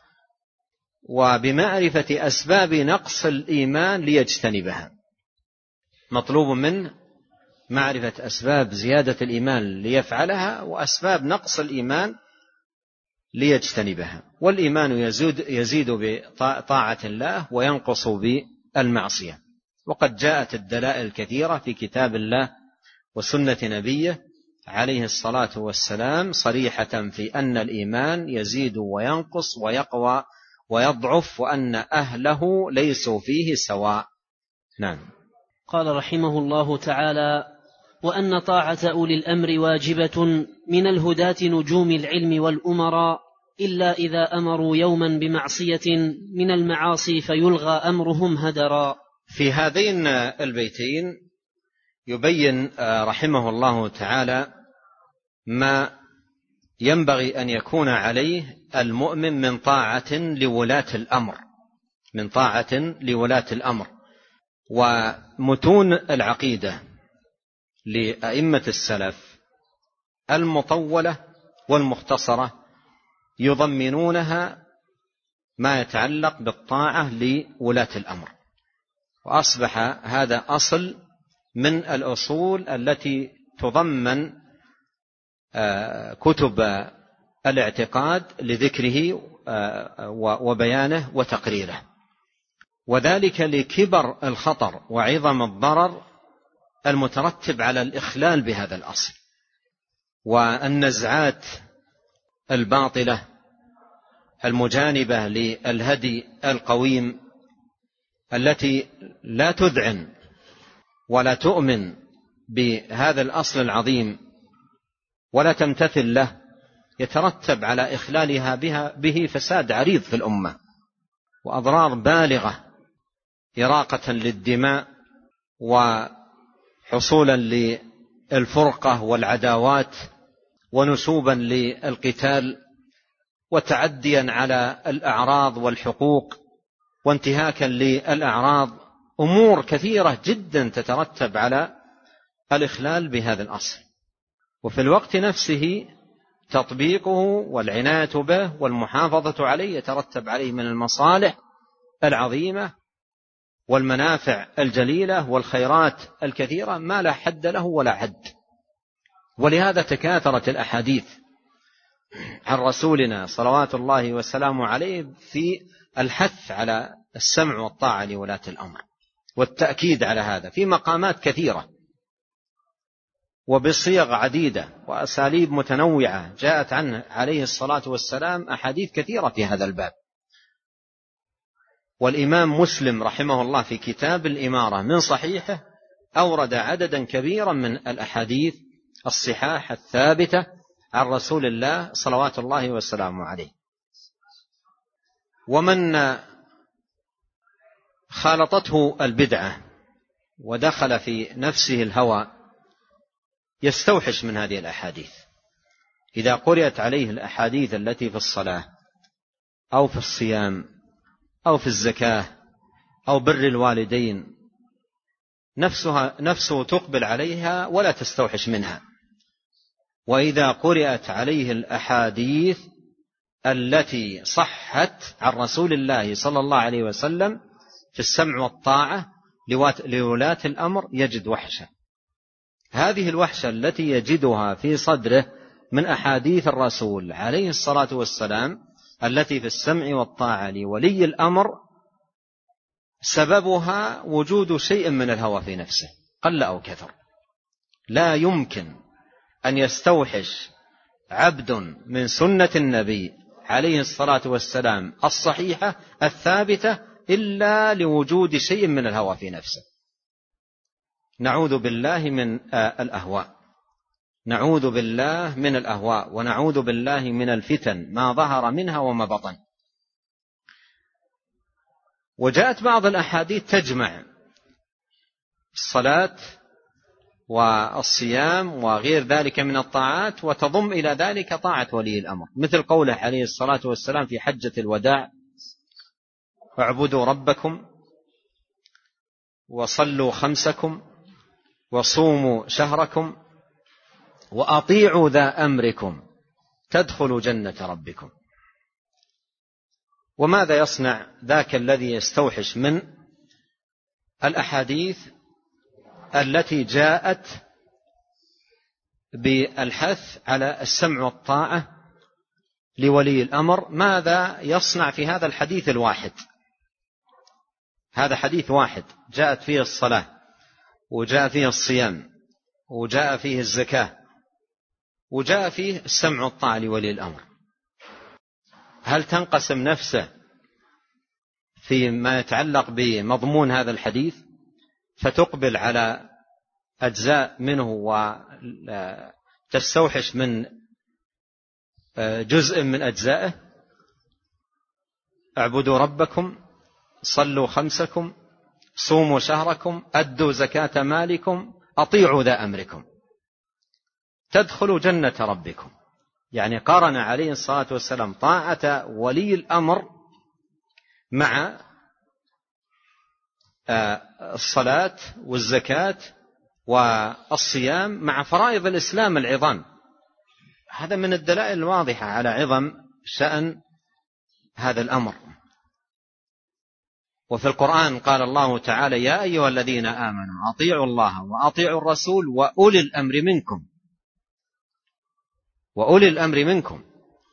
Speaker 2: وبمعرفة أسباب نقص الإيمان ليجتنبها. مطلوب منه معرفة أسباب زيادة الإيمان ليفعلها، وأسباب نقص الإيمان ليجتنبها. والإيمان يزيد, يزيد بطاعة الله وينقص بالمعصية. وقد جاءت الدلائل كثيرة في كتاب الله وسنة نبيه عليه الصلاة والسلام صريحة في أن الإيمان يزيد وينقص ويقوى ويضعف، وأن أهله ليسوا فيه سواء. نعم.
Speaker 1: قال رحمه الله تعالى: وأن طاعة أولي الأمر واجبة من الهداة نجوم العلم والأمراء، إلا إذا أمروا يوما بمعصية من المعاصي فيلغى أمرهم هدرا.
Speaker 2: في هذين البيتين يبين رحمه الله تعالى ما ينبغي أن يكون عليه المؤمن من طاعة لولاة الأمر من طاعة لولاة الأمر. ومتون العقيدة لأئمة السلف المطولة والمختصرة يضمنونها ما يتعلق بالطاعة لولاة الأمر، وأصبح هذا أصل من الأصول التي تضمن كتب الاعتقاد لذكره وبيانه وتقريره، وذلك لكبر الخطر وعظم الضرر المترتب على الإخلال بهذا الأصل، والنزعات الباطلة المجانبة للهدي القويم التي لا تذعن ولا تؤمن بهذا الأصل العظيم ولا تمتثل له، يترتب على إخلالها بها به فساد عريض في الأمة وأضرار بالغة، إراقة للدماء وحصولا للفرقة والعداوات ونسوبا للقتال وتعديا على الأعراض والحقوق وانتهاكا للأعراض، أمور كثيرة جدا تترتب على الإخلال بهذا الأصل. وفي الوقت نفسه تطبيقه والعناية به والمحافظة عليه يترتب عليه من المصالح العظيمة والمنافع الجليلة والخيرات الكثيرة ما لا حد له ولا عد. ولهذا تكاثرت الأحاديث عن رسولنا صلوات الله وسلامه عليه في الحث على السمع والطاعة لولاة الأمر، والتأكيد على هذا في مقامات كثيرة وبصيغ عديدة وأساليب متنوعة جاءت عنه عليه الصلاة والسلام أحاديث كثيرة في هذا الباب. والإمام مسلم رحمه الله في كتاب الإمارة من صحيحه أورد عددا كبيرا من الأحاديث الصحاح الثابتة عن رسول الله صلوات الله وسلامه عليه. ومن خالطته البدعة ودخل في نفسه الهوى يستوحش من هذه الأحاديث. إذا قرأت عليه الأحاديث التي في الصلاة أو في الصيام أو في الزكاة أو بر الوالدين نفسها نفسه تقبل عليها ولا تستوحش منها. وإذا قرأت عليه الأحاديث التي صحت عن رسول الله صلى الله عليه وسلم في السمع والطاعة لولاة الأمر يجد وحشة. هذه الوحشة التي يجدها في صدره من أحاديث الرسول عليه الصلاة والسلام التي في السمع والطاعة لولي الأمر سببها وجود شيء من الهوى في نفسه قل أو كثر. لا يمكن أن يستوحش عبد من سنة النبي عليه الصلاة والسلام الصحيحة الثابتة إلا لوجود شيء من الهوى في نفسه. نعوذ بالله من الأهواء، نعوذ بالله من الأهواء ونعوذ بالله من الفتن ما ظهر منها وما بطن. وجاءت بعض الأحاديث تجمع الصلاة والصيام وغير ذلك من الطاعات وتضم إلى ذلك طاعة ولي الأمر، مثل قوله عليه الصلاة والسلام في حجة الوداع: اعبدوا ربكم وصلوا خمسكم وصوموا شهركم وأطيعوا ذا أمركم تدخلوا جنة ربكم. وماذا يصنع ذاك الذي يستوحش من الأحاديث التي جاءت بالحث على السمع والطاعة لولي الأمر؟ ماذا يصنع في هذا الحديث الواحد؟ هذا حديث واحد جاءت فيه الصلاة وجاء فيه الصيام وجاء فيه الزكاة وجاء فيه السمع والطاعة لولي الأمر. هل تنقسم نفسه فيما يتعلق بمضمون هذا الحديث فتقبل على أجزاء منه وتستوحش من جزء من أجزائه؟ اعبدوا ربكم، صلوا خمسكم، صوموا شهركم، أدوا زكاة مالكم، أطيعوا ذا أمركم تدخلوا جنة ربكم. يعني قارن عليه الصلاة والسلام طاعة ولي الأمر مع الصلاة والزكاة والصيام مع فرائض الإسلام العظام. هذا من الدلائل الواضحة على عظم شأن هذا الأمر. وفي القرآن قال الله تعالى: يا أيها الذين آمنوا أطيعوا الله وأطيعوا الرسول وأولي الأمر منكم، وأولي الأمر منكم.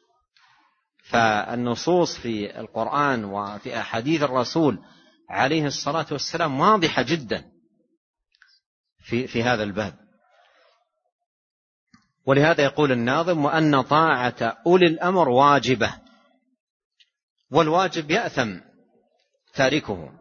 Speaker 2: فالنصوص في القرآن وفي أحاديث الرسول عليه الصلاة والسلام واضحة جدا في, في هذا الباب. ولهذا يقول الناظم: وأن طاعة أولي الأمر واجبة، والواجب يأثم تاركه،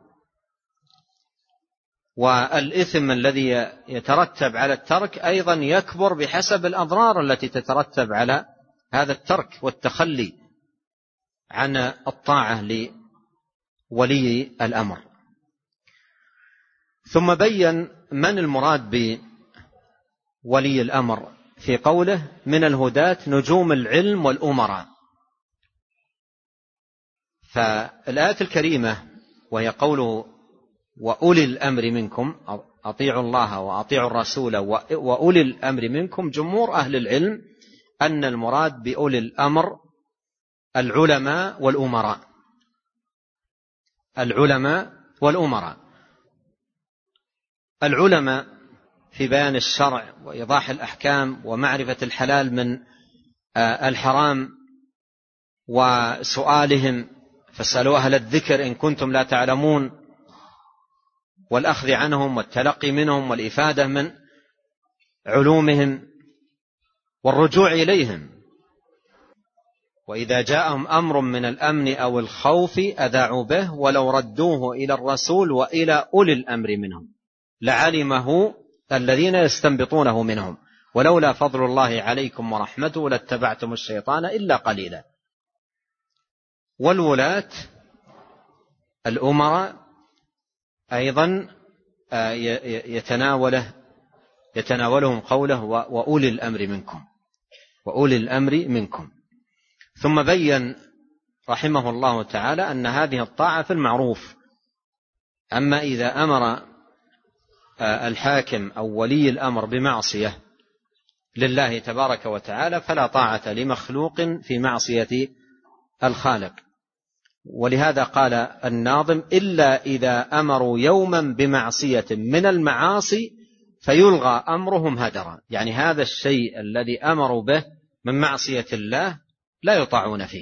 Speaker 2: والإثم الذي يترتب على الترك أيضا يكبر بحسب الأضرار التي تترتب على هذا الترك والتخلي عن الطاعة لولي الأمر. ثم بين من المراد بولي الأمر في قوله: من الهداة نجوم العلم والأمراء. فالآية الكريمة وهي قوله: وأولي الأمر منكم، أطيعوا الله وأطيعوا الرسول وأولي الأمر منكم، جمهور أهل العلم أن المراد بأولي الأمر العلماء والأمراء، العلماء والأمراء. العلماء في بيان الشرع وإيضاح الأحكام ومعرفة الحلال من الحرام وسؤالهم فاسألوا أهل الذكر إن كنتم لا تعلمون، والأخذ عنهم والتلقي منهم والإفادة من علومهم والرجوع إليهم. وإذا جاءهم أمر من الأمن أو الخوف أذاعوا به ولو ردوه إلى الرسول وإلى أولي الأمر منهم لعلمه الذين يستنبطونه منهم ولولا فضل الله عليكم ورحمته لاتبعتم الشيطان إلا قليلا. والولاة الأمراء أيضا يتناوله يتناولهم قوله وأولي الأمر منكم وأولي الأمر منكم. ثم بين رحمه الله تعالى أن هذه الطاعة في المعروف. أما إذا أمر الحاكم أو ولي الأمر بمعصية لله تبارك وتعالى فلا طاعة لمخلوق في معصية الخالق. ولهذا قال الناظم: إلا إذا أمروا يوما بمعصية من المعاصي فيلغى أمرهم هدرا. يعني هذا الشيء الذي أمروا به من معصية الله لا يطاعون فيه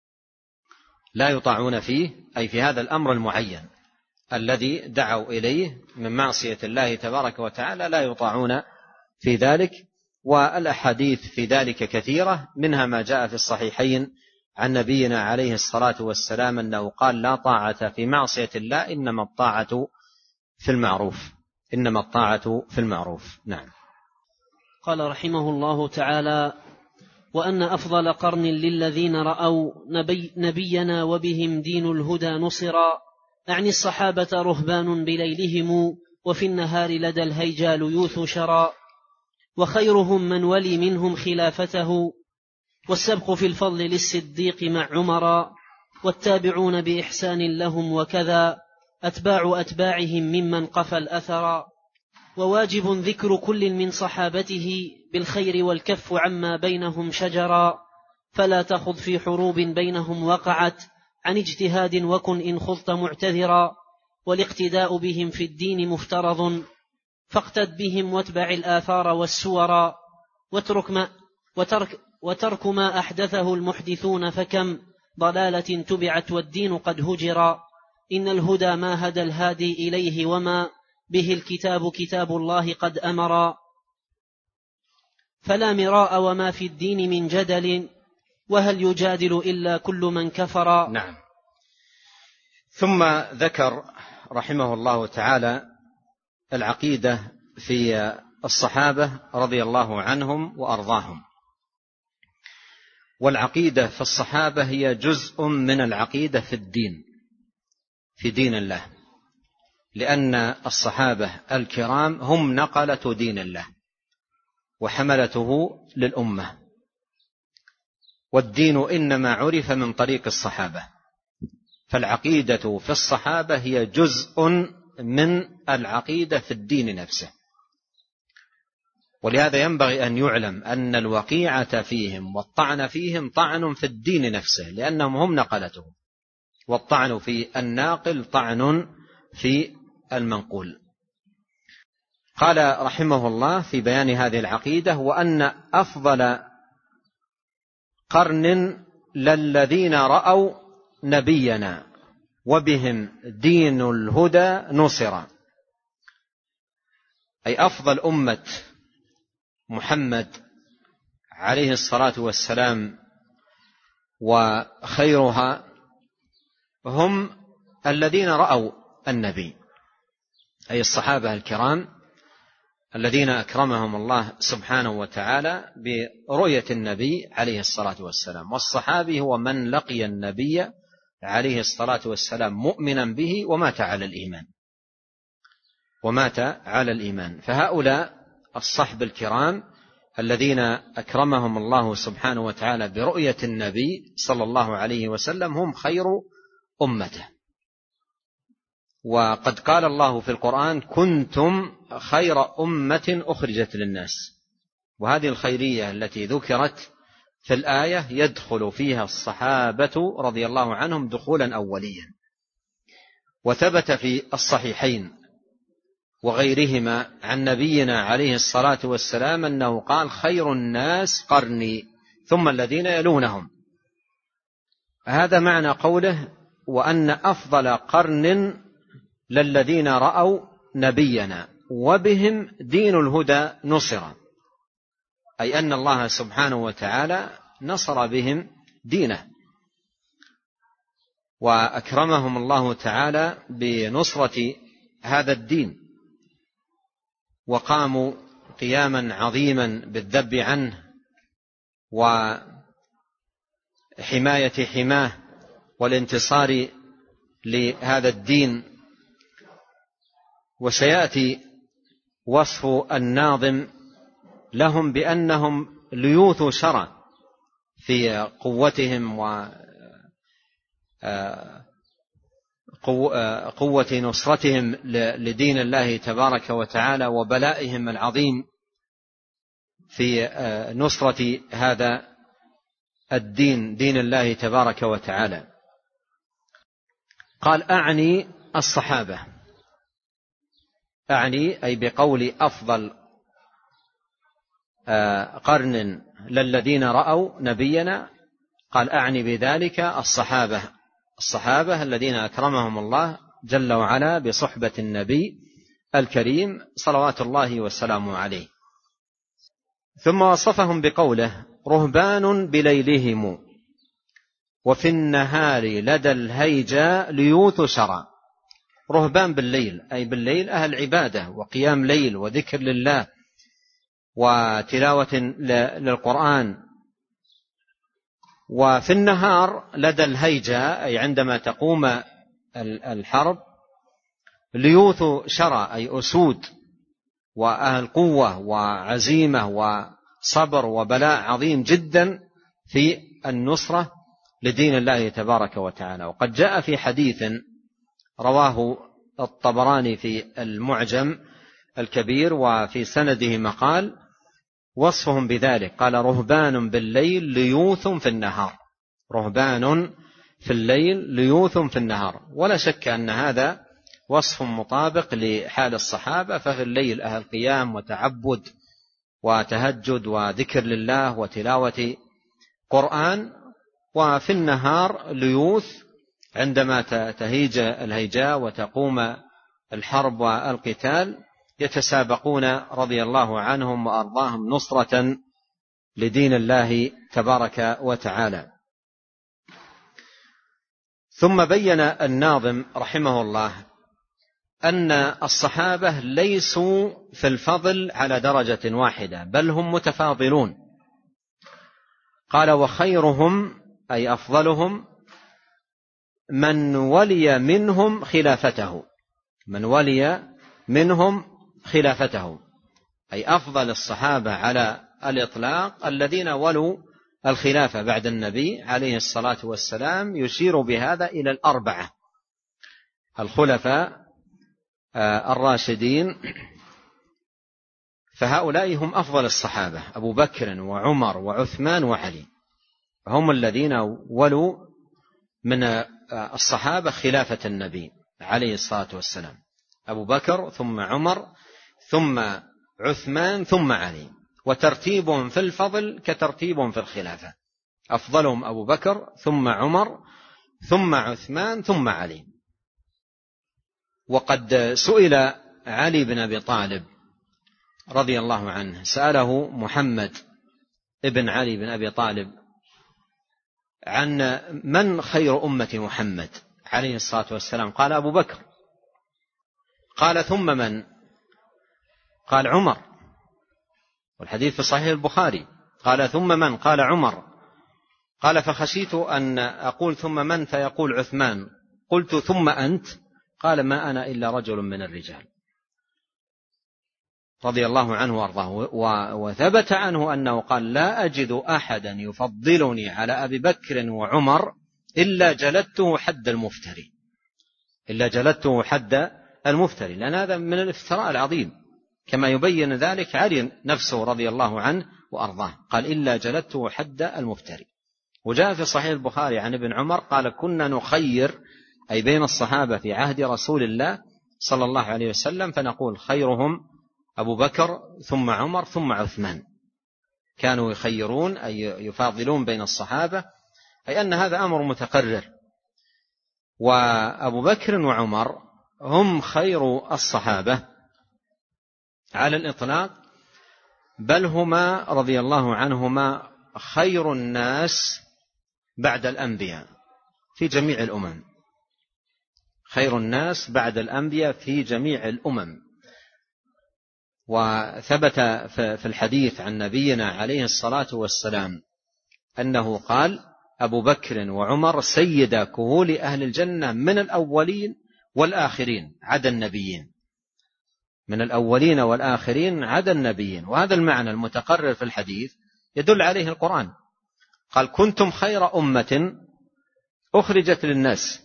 Speaker 2: لا يطاعون فيه أي في هذا الأمر المعين الذي دعوا إليه من معصية الله تبارك وتعالى لا يطاعون في ذلك. والأحاديث في ذلك كثيرة، منها ما جاء في الصحيحين عن نبينا عليه الصلاة والسلام أنه قال: لا طاعة في معصية الله إنما الطاعة في المعروف إنما الطاعة في المعروف. نعم.
Speaker 1: قال رحمه الله تعالى: وأن أفضل قرن للذين رأوا نبي نبينا وبهم دين الهدى نصرا، أعني الصحابة رهبان بليلهم وفي النهار لدى الهيجال يوث شرا، وخيرهم من ولي منهم خلافته، والسبق في الفضل للصديق مع عمرا، والتابعون بإحسان لهم وكذا أتباع أتباعهم ممن قفى الأثرا. وواجب ذكر كل من صحابته بالخير والكف عما بينهم شجرا، فلا تخض في حروب بينهم وقعت عن اجتهاد وكن إن خضت معتذرا، والاقتداء بهم في الدين مفترض، فاقتد بهم واتبع الآثار والسورا، واترك ما, وترك, وترك ما أحدثه المحدثون، فكم ضلالة تبعت والدين قد هجرا. إن الهدى ما هدى الهادي إليه وما به الكتاب كتاب الله قد أمرا، فلا مراء وما في الدين من جدل، وهل يجادل إلا كل من كفر.
Speaker 2: نعم. ثم ذكر رحمه الله تعالى العقيدة في الصحابة رضي الله عنهم وأرضاهم. والعقيدة في الصحابة هي جزء من العقيدة في الدين في دين الله، لأن الصحابة الكرام هم نقلة دين الله وحملته للأمة، والدين إنما عرف من طريق الصحابة، فالعقيدة في الصحابة هي جزء من العقيدة في الدين نفسه. ولهذا ينبغي أن يعلم أن الوقيعة فيهم والطعن فيهم طعن في الدين نفسه، لأنهم هم نقلته، والطعن في الناقل طعن في المنقول. قال رحمه الله في بيان هذه العقيدة: وأن أفضل قرن للذين رأوا نبينا وبهم دين الهدى نصرا، أي أفضل أمة محمد عليه الصلاة والسلام وخيرها هم الذين رأوا النبي، أي الصحابة الكرام الذين أكرمهم الله سبحانه وتعالى برؤية النبي عليه الصلاة والسلام. والصحابي هو من لقي النبي عليه الصلاة والسلام مؤمنا به ومات على الإيمان ومات على الإيمان فهؤلاء الصحب الكرام الذين أكرمهم الله سبحانه وتعالى برؤية النبي صلى الله عليه وسلم هم خير أمته. وقد قال الله في القرآن: كنتم خير أمة أخرجت للناس. وهذه الخيرية التي ذكرت في الآية يدخل فيها الصحابة رضي الله عنهم دخولا أوليا. وثبت في الصحيحين وغيرهما عن نبينا عليه الصلاة والسلام أنه قال: خير الناس قرني ثم الذين يلونهم. هذا معنى قوله: وأن أفضل قرن للذين رأوا نبينا وبهم دين الهدى نصر، أي أن الله سبحانه وتعالى نصر بهم دينه، وأكرمهم الله تعالى بنصرة هذا الدين، وقاموا قياما عظيما بالذب عنه وحماية حماه والانتصار لهذا الدين. وسيأتي وصف الناظم لهم بأنهم ليوث شرع في قوتهم وقوة نصرتهم لدين الله تبارك وتعالى، وبلائهم العظيم في نصرة هذا الدين، دين الله تبارك وتعالى. قال: أعني الصحابة، أعني أي بقول أفضل قرن للذين رأوا نبينا، قال: أعني بذلك الصحابة، الصحابة الذين أكرمهم الله جل وعلا بصحبة النبي الكريم صلوات الله وسلامه عليه. ثم وصفهم بقوله: رهبان بليلهم وفي النهار لدى الهيجا ليوث شرع. رهبان بالليل، أي بالليل أهل عبادة وقيام ليل وذكر لله وتلاوة للقرآن. وفي النهار لدى الهيجا، أي عندما تقوم الحرب، ليوث شرع، أي أسود وأهل قوة وعزيمة وصبر وبلاء عظيم جدا في النصرة لدين الله تبارك وتعالى. وقد جاء في حديث رواه الطبراني في المعجم الكبير وفي سنده مقال وصفهم بذلك، قال: رهبان بالليل ليوث في النهار. رهبان في الليل ليوث في النهار. ولا شك أن هذا وصف مطابق لحال الصحابة، ففي الليل أهل قيام وتعبد وتهجد وذكر لله وتلاوة قرآن، وفي النهار ليوث عندما تهيج الهيجاء وتقوم الحرب والقتال، يتسابقون رضي الله عنهم وأرضاهم نصرة لدين الله تبارك وتعالى. ثم بين الناظم رحمه الله أن الصحابة ليسوا في الفضل على درجة واحدة، بل هم متفاضلون. قال: وخيرهم، أي أفضلهم، من ولي منهم خلافته. من ولي منهم خلافته، أي أفضل الصحابة على الإطلاق الذين ولوا الخلافة بعد النبي عليه الصلاة والسلام، يشير بهذا إلى الأربعة الخلفاء الراشدين، فهؤلاء هم أفضل الصحابة: أبو بكر وعمر وعثمان وعلي، هم الذين ولوا من الصحابة خلافة النبي عليه الصلاة والسلام. أبو بكر ثم عمر ثم عثمان ثم علي، وترتيبهم في الفضل كترتيبهم في الخلافة، أفضلهم أبو بكر ثم عمر ثم عثمان ثم علي. وقد سئل علي بن أبي طالب رضي الله عنه، سأله محمد ابن علي بن أبي طالب عن من خير أمة محمد عليه الصلاة والسلام، قال: أبو بكر. قال: ثم من؟ قال: عمر. والحديث في صحيح البخاري. قال: ثم من؟ قال: عمر. قال: فخشيت أن أقول ثم من فيقول عثمان، قلت: ثم أنت؟ قال: ما أنا إلا رجل من الرجال، رضي الله عنه وارضاه. وثبت عنه أنه قال: لا أجد أحدا يفضلني على أبي بكر وعمر إلا جلدته حد المفتري، إلا جلدته حد المفتري، لأن هذا من الافتراء العظيم، كما يبين ذلك علي نفسه رضي الله عنه وأرضاه، قال: إلا جلدته حد المفتري. وجاء في صحيح البخاري عن ابن عمر قال: كنا نخير، أي بين الصحابة في عهد رسول الله، صلى الله عليه وسلم فنقول خيرهم أبو بكر ثم عمر ثم عثمان. كانوا يخيرون أي يفاضلون بين الصحابة، أي أن هذا أمر متقرر. وأبو بكر وعمر هم خير الصحابة على الإطلاق، بل هما رضي الله عنهما خير الناس بعد الأنبياء في جميع الأمم، خير الناس بعد الأنبياء في جميع الأمم. وثبت في الحديث عن نبينا عليه الصلاة والسلام أنه قال: أبو بكر وعمر سيدا كهول أهل الجنة من الأولين والآخرين عدا النبيين، من الأولين والآخرين عدا النبيين. وهذا المعنى المتقرر في الحديث يدل عليه القرآن، قال: كنتم خير أمة أخرجت للناس.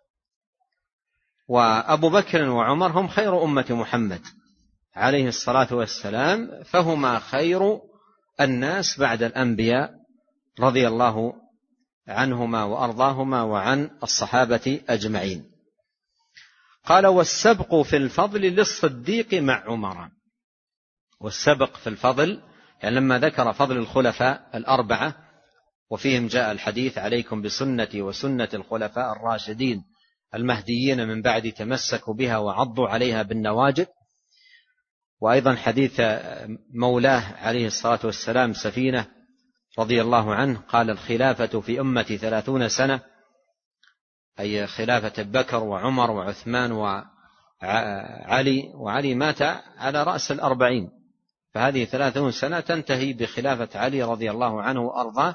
Speaker 2: وأبو بكر وعمر هم خير أمة محمد عليه الصلاة والسلام، فهما خير الناس بعد الأنبياء رضي الله عنهما وأرضاهما وعن الصحابة أجمعين. قال: والسبق في الفضل للصديق مع عمر. والسبق في الفضل يعني لما ذكر فضل الخلفاء الأربعة وفيهم جاء الحديث: عليكم بسنتي وسنة الخلفاء الراشدين المهديين من بعد تمسكوا بها وعضوا عليها بالنواجذ. وأيضا حديث مولاه عليه الصلاة والسلام سفينة رضي الله عنه قال: الخلافة في أمتي ثلاثون سنة، أي خلافة بكر وعمر وعثمان وعلي، وعلي مات على رأس الأربعين، فهذه ثلاثون سنة تنتهي بخلافة علي رضي الله عنه وأرضاه.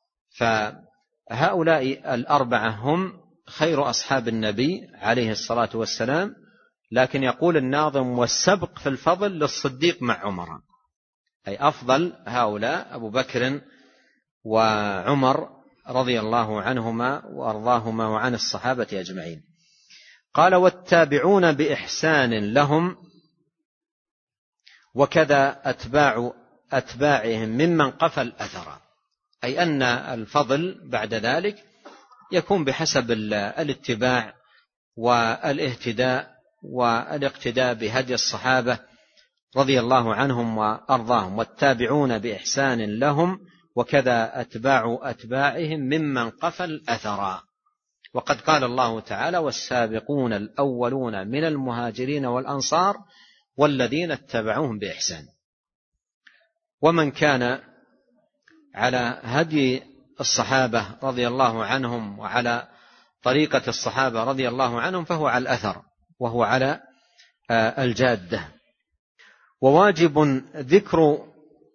Speaker 2: فهؤلاء الأربعة هم خير أصحاب النبي عليه الصلاة والسلام. لكن يقول الناظم: والسبق في الفضل للصديق مع عمر، أي أفضل هؤلاء أبو بكر وعمر رضي الله عنهما وأرضاهما وعن الصحابة أجمعين. قال: والتابعون بإحسان لهم وكذا أتباع أتباعهم ممن قفى الأثر، أي أن الفضل بعد ذلك يكون بحسب الاتباع والاهتداء والاقتداء بهدي الصحابة رضي الله عنهم وأرضاهم. والتابعون بإحسان لهم وكذا أتباع أتباعهم ممن قفى الأثر. وقد قال الله تعالى: والسابقون الأولون من المهاجرين والأنصار والذين اتبعوهم بإحسان. ومن كان على هدي الصحابة رضي الله عنهم وعلى طريقة الصحابة رضي الله عنهم فهو على الأثر وهو على الجادة. وواجب ذكر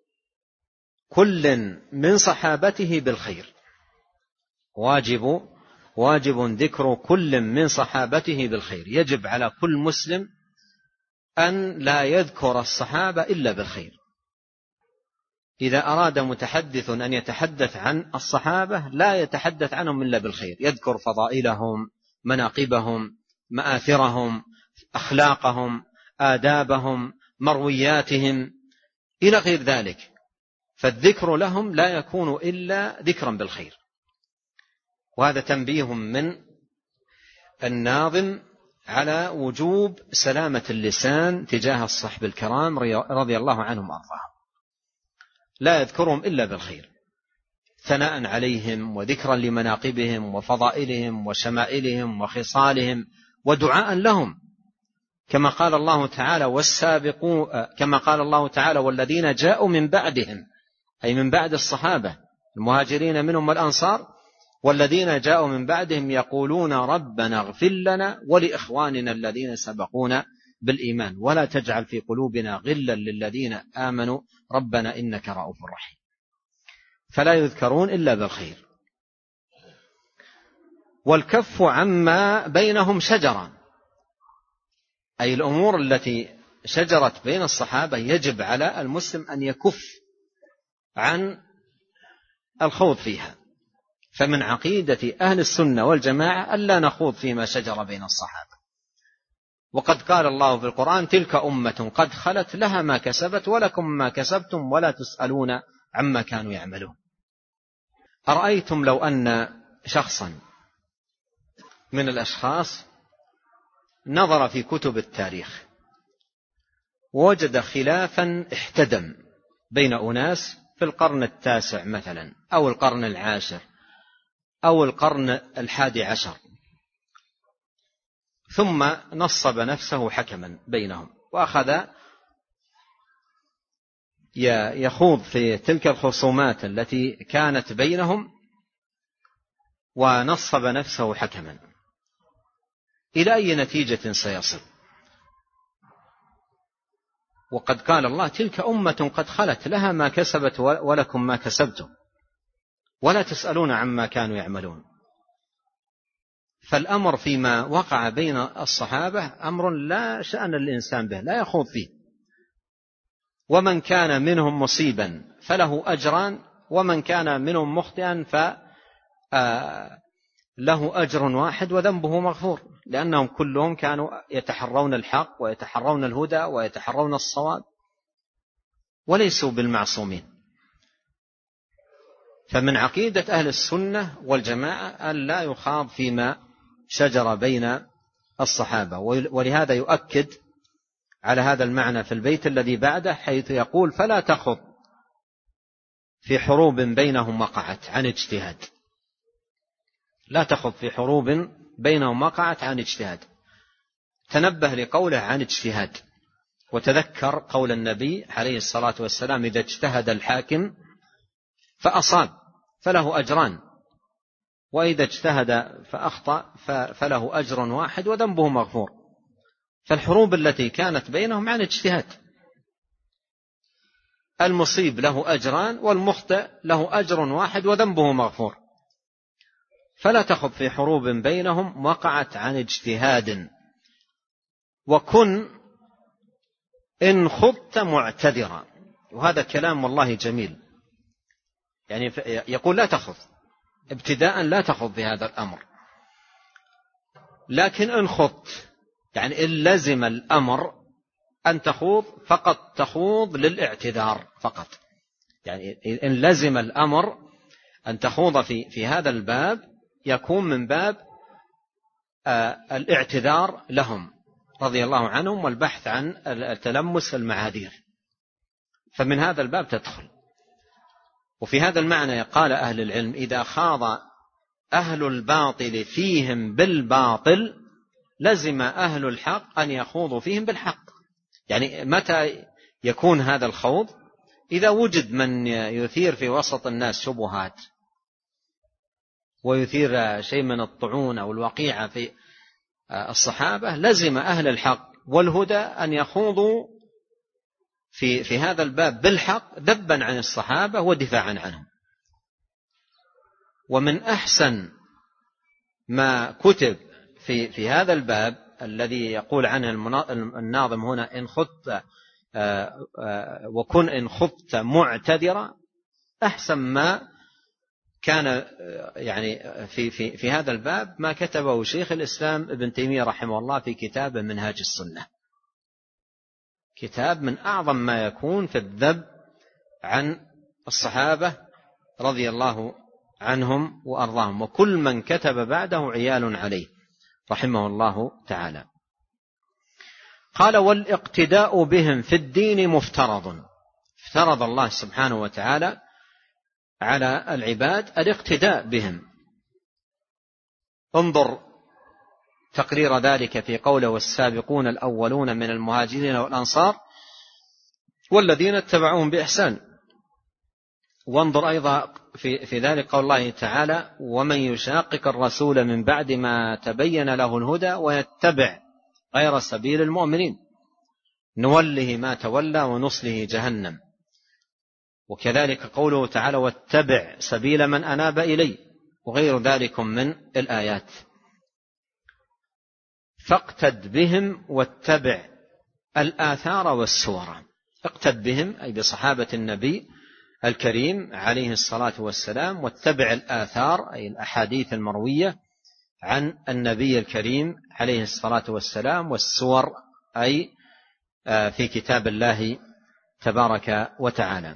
Speaker 2: كل من صحابته بالخير، واجب واجب ذكر كل من صحابته بالخير. يجب على كل مسلم أن لا يذكر الصحابة إلا بالخير. إذا أراد متحدث أن يتحدث عن الصحابة لا يتحدث عنهم إلا بالخير، يذكر فضائلهم، مناقبهم، مآثرهم، أخلاقهم، آدابهم، مروياتهم إلى غير ذلك. فالذكر لهم لا يكون إلا ذكرا بالخير. وهذا تنبيه من الناظم على وجوب سلامة اللسان تجاه الصحب الكرام رضي الله عنهم وأرضاهم، لا يذكرهم إلا بالخير، ثناء عليهم وذكرا لمناقبهم وفضائلهم وشمائلهم وخصالهم ودعاء لهم، كما قال الله تعالى: والسابقون، كما قال الله تعالى: والذين جاءوا من بعدهم، أي من بعد الصحابة المهاجرين منهم والأنصار، والذين جاءوا من بعدهم يقولون ربنا اغفر لنا ولإخواننا الذين سبقونا بالإيمان ولا تجعل في قلوبنا غلا للذين آمنوا ربنا إنك رؤوف رحيم. فلا يذكرون إلا بالخير. والكف عما بينهم شجرا، أي الأمور التي شجرت بين الصحابة يجب على المسلم أن يكف عن الخوض فيها. فمن عقيدة أهل السنة والجماعة ألا نخوض فيما شجر بين الصحابة. وقد قال الله في القرآن: تلك أمة قد خلت لها ما كسبت ولكم ما كسبتم ولا تسألون عما كانوا يعملون. أرأيتم لو أن شخصا من الأشخاص نظر في كتب التاريخ ووجد خلافا احتدم بين أناس في القرن التاسع مثلا أو القرن العاشر أو القرن الحادي عشر، ثم نصب نفسه حكما بينهم وأخذ يخوض في تلك الخصومات التي كانت بينهم ونصب نفسه حكما. إلى أي نتيجة سيصل؟ وقد قال الله: تلك أمة قد خلت لها ما كسبت ولكم ما كسبتم ولا تسألون عما كانوا يعملون. فالأمر فيما وقع بين الصحابة أمر لا شأن الإنسان به، لا يخوض فيه. ومن كان منهم مصيبا فله أجران، ومن كان منهم مخطئا فله أجر واحد وذنبه مغفور، لأنهم كلهم كانوا يتحرون الحق ويتحرون الهدى ويتحرون الصواب وليسوا بالمعصومين. فمن عقيدة أهل السنة والجماعة أن لا يخاض فيما شجر بين الصحابة. ولهذا يؤكد على هذا المعنى في البيت الذي بعده، حيث يقول: فلا تخض في حروب بينهم وقعت عن اجتهاد. لا تخض في حروب بينهم وقعت عن اجتهاد. تنبه لقوله عن اجتهاد، وتذكر قول النبي عليه الصلاة والسلام: إذا اجتهد الحاكم فأصاب فله أجران، وإذا اجتهد فأخطأ فله أجر واحد وذنبه مغفور. فالحروب التي كانت بينهم عن اجتهاد، المصيب له أجران والمخطئ له أجر واحد وذنبه مغفور. فلا تخض في حروب بينهم وقعت عن اجتهاد، وكن إن خضت معتذرا. وهذا كلام والله جميل، يعني يقول لا تخض ابتداء، لا تخض في هذا الأمر، لكن إن خضت يعني إن لزم الأمر أن تخوض فقط تخوض للاعتذار فقط. يعني إن لزم الأمر أن تخوض في في هذا الباب يكون من باب آه الاعتذار لهم رضي الله عنهم والبحث عن التلمس المعاذير، فمن هذا الباب تدخل. وفي هذا المعنى قال أهل العلم: إذا خاض أهل الباطل فيهم بالباطل لزم أهل الحق أن يخوضوا فيهم بالحق. يعني متى يكون هذا الخوض؟ إذا وجد من يثير في وسط الناس شبهات ويثير شيء من الطعون أو الوقيعة في الصحابة، لزم أهل الحق والهدى أن يخوضوا في في هذا الباب بالحق، ذبا عن الصحابة ودفاعا عنهم. ومن أحسن ما كتب في في هذا الباب الذي يقول عنه الناظم هنا: إن خضت وكن إن خضت معتذرا، أحسن ما كان يعني في في في هذا الباب ما كتبه شيخ الإسلام ابن تيمية رحمه الله في كتاب منهاج السنة. كتاب من أعظم ما يكون في الذب عن الصحابة رضي الله عنهم وأرضاهم، وكل من كتب بعده عيال عليه رحمه الله تعالى. قال: والاقتداء بهم في الدين مفترض. افترض الله سبحانه وتعالى على العباد الاقتداء بهم. انظر تقرير ذلك في قوله: والسابقون الأولون من المهاجرين والأنصار والذين اتبعوهم بإحسان. وانظر أيضا في, في ذلك قول الله تعالى: ومن يشاقق الرسول من بعد ما تبين له الهدى ويتبع غير سبيل المؤمنين نوله ما تولى ونصله جهنم. وكذلك قوله تعالى: واتبع سبيل من أناب إلي، وغير ذلك من الآيات. فاقتد بهم واتبع الآثار والسور. اقتد بهم أي بصحابة النبي الكريم عليه الصلاة والسلام، واتبع الآثار أي الأحاديث المروية عن النبي الكريم عليه الصلاة والسلام، والسور أي في كتاب الله تبارك وتعالى.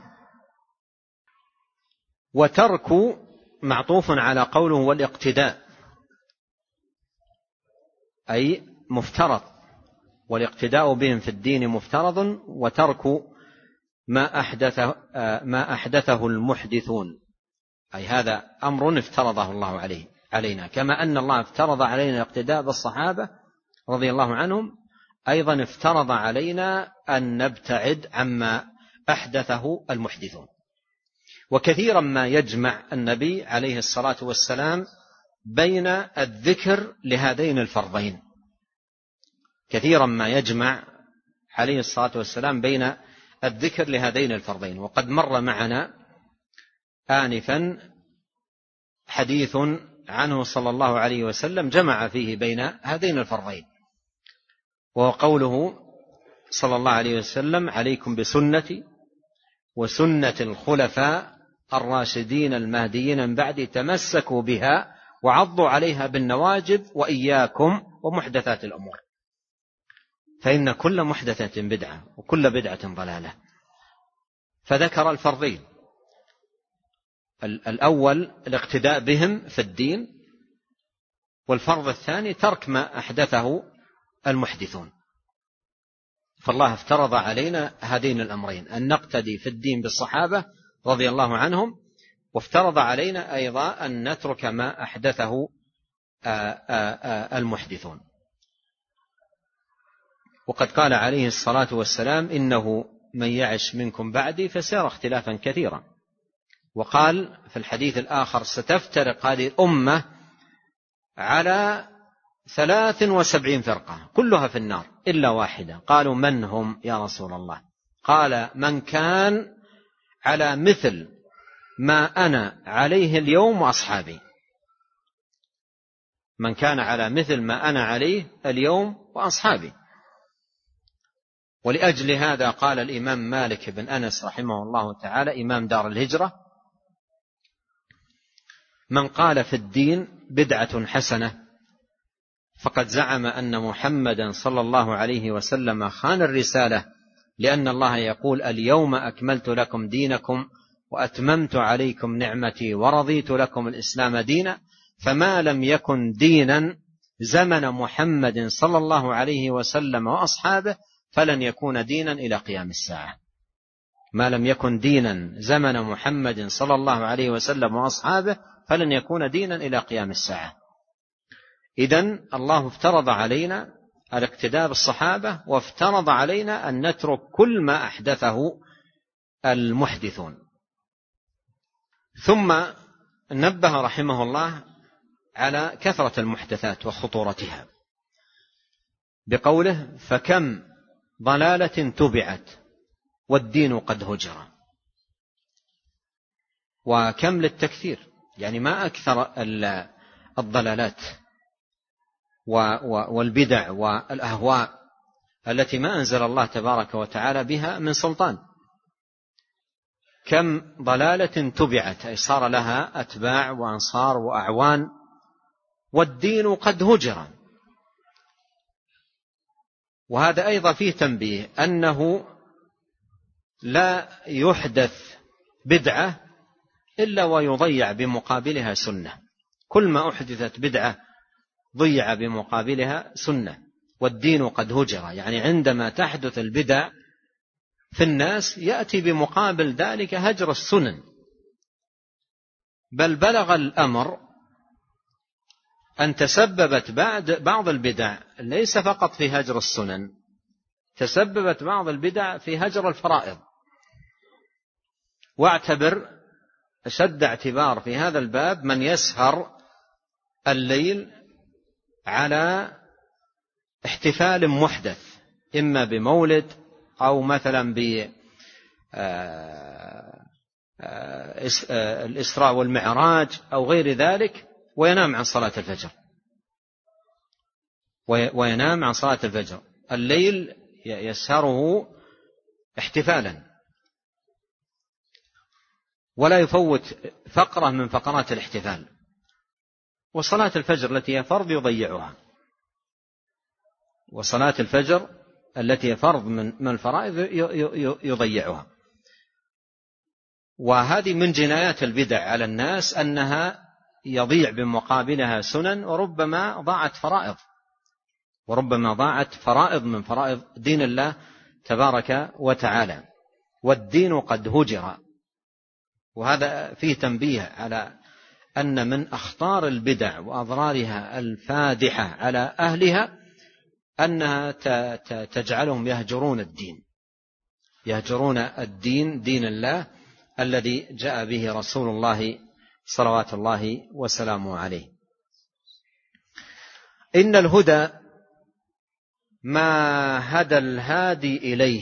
Speaker 2: وترك معطوف على قوله والاقتداء، أي مفترض، والاقتداء بهم في الدين مفترض، وترك ما أحدثه, ما أحدثه المحدثون، أي هذا أمر افترضه الله عليه علينا، كما أن الله افترض علينا الاقتداء بالصحابة رضي الله عنهم، أيضا افترض علينا أن نبتعد عما أحدثه المحدثون. وكثيرا ما يجمع النبي عليه الصلاة والسلام بين الذكر لهذين الفرضين، كثيرا ما يجمع عليه الصلاة والسلام بين الذكر لهذين الفرضين. وقد مر معنا آنفا حديث عنه صلى الله عليه وسلم جمع فيه بين هذين الفرضين، وهو قوله صلى الله عليه وسلم: عليكم بسنتي وسنة الخلفاء الراشدين المهديين من بعدي، تمسكوا بها وعضوا عليها بالنواجذ، وإياكم ومحدثات الأمور، فإن كل محدثة بدعة وكل بدعة ضلالة. فذكر الفرضين: الأول الاقتداء بهم في الدين، والفرض الثاني ترك ما أحدثه المحدثون. فالله افترض علينا هذين الأمرين: أن نقتدي في الدين بالصحابة رضي الله عنهم، وافترض علينا أيضا أن نترك ما أحدثه المحدثون. وقد قال عليه الصلاة والسلام: إنه من يعش منكم بعدي فسيرى اختلافا كثيرا. وقال في الحديث الآخر: ستفترق هذه الأمة على ثلاث وسبعين فرقة كلها في النار إلا واحدة. قالوا: من هم يا رسول الله؟ قال: من كان على مثل ما أنا عليه اليوم وأصحابي. من كان على مثل ما أنا عليه اليوم وأصحابي. ولأجل هذا قال الإمام مالك بن أنس رحمه الله تعالى إمام دار الهجرة: من قال في الدين بدعة حسنة فقد زعم أن محمدا صلى الله عليه وسلم خان الرسالة، لأن الله يقول: اليوم أكملت لكم دينكم وأتممت عليكم نعمتي ورضيت لكم الإسلام دينا. فما لم يكن دينا زمن محمد صلى الله عليه وسلم وأصحابه فلن يكون دينا إلى قيام الساعة. ما لم يكن دينا زمن محمد صلى الله عليه وسلم وأصحابه فلن يكون دينا إلى قيام الساعة. إذن الله افترض علينا الاقتداء بالصحابة، وافترض علينا أن نترك كل ما أحدثه المحدثون. ثم نبه رحمه الله على كثرة المحدثات وخطورتها بقوله: فكم ضلالة تبعت والدين قد هجر. وكم للتكثير، يعني ما أكثر الضلالات والبدع والأهواء التي ما أنزل الله تبارك وتعالى بها من سلطان. كم ضلالة تبعت، أي صار لها أتباع وأنصار وأعوان، والدين قد هجر. وهذا أيضا فيه تنبيه أنه لا يحدث بدعة إلا ويضيع بمقابلها سنة. كل ما أحدثت بدعة ضيع بمقابلها سنة. والدين قد هجر، يعني عندما تحدث البدع في الناس يأتي بمقابل ذلك هجر السنن. بل بلغ الأمر أن تسببت بعد بعض البدع ليس فقط في هجر السنن، تسببت بعض البدع في هجر الفرائض. واعتبر أشد اعتبار في هذا الباب من يسهر الليل على احتفال محدث، إما بمولد أو مثلا بالإسراء والمعراج أو غير ذلك، وينام عن صلاة الفجر وينام عن صلاة الفجر. الليل يسهره احتفالا، ولا يفوت فقرة من فقرات الاحتفال. وصلاة الفجر التي هي فرض يضيعها، وصلاة الفجر التي هي فرض من الفرائض يضيعها. وهذه من جنايات البدع على الناس أنها يضيع بمقابلها سنن، وربما ضاعت فرائض. وربما ضاعت فرائض من فرائض دين الله تبارك وتعالى، والدين قد هجر. وهذا فيه تنبيه على أن من أخطار البدع وأضرارها الفادحة على أهلها أنها تجعلهم يهجرون الدين، يهجرون الدين دين الله الذي جاء به رسول الله صلوات الله وسلامه عليه. إن الهدى ما هدى الهادي إليه،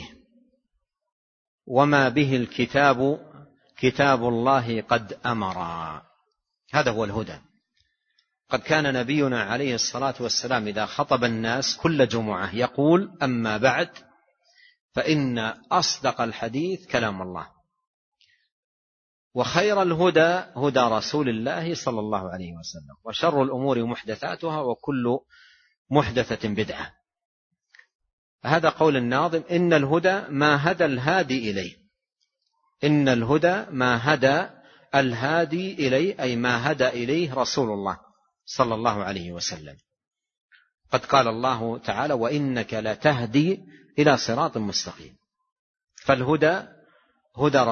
Speaker 2: وما به الكتاب كتاب الله قد أمر. هذا هو الهدى. قد كان نبينا عليه الصلاة والسلام إذا خطب الناس كل جمعة يقول: أما بعد فإن أصدق الحديث كلام الله، وخير الهدى هدى رسول الله صلى الله عليه وسلم، وشر الأمور محدثاتها، وكل محدثة بدعة. هذا قول الناظم: إن الهدى ما هدى الهادي إليه. إن الهدى ما هدى الهادي إليه، أي ما هدى إليه رسول الله صلى الله عليه وسلم. قد قال الله تعالى: وإنك لتهدي إلى صراط مستقيم. فالهدى هدى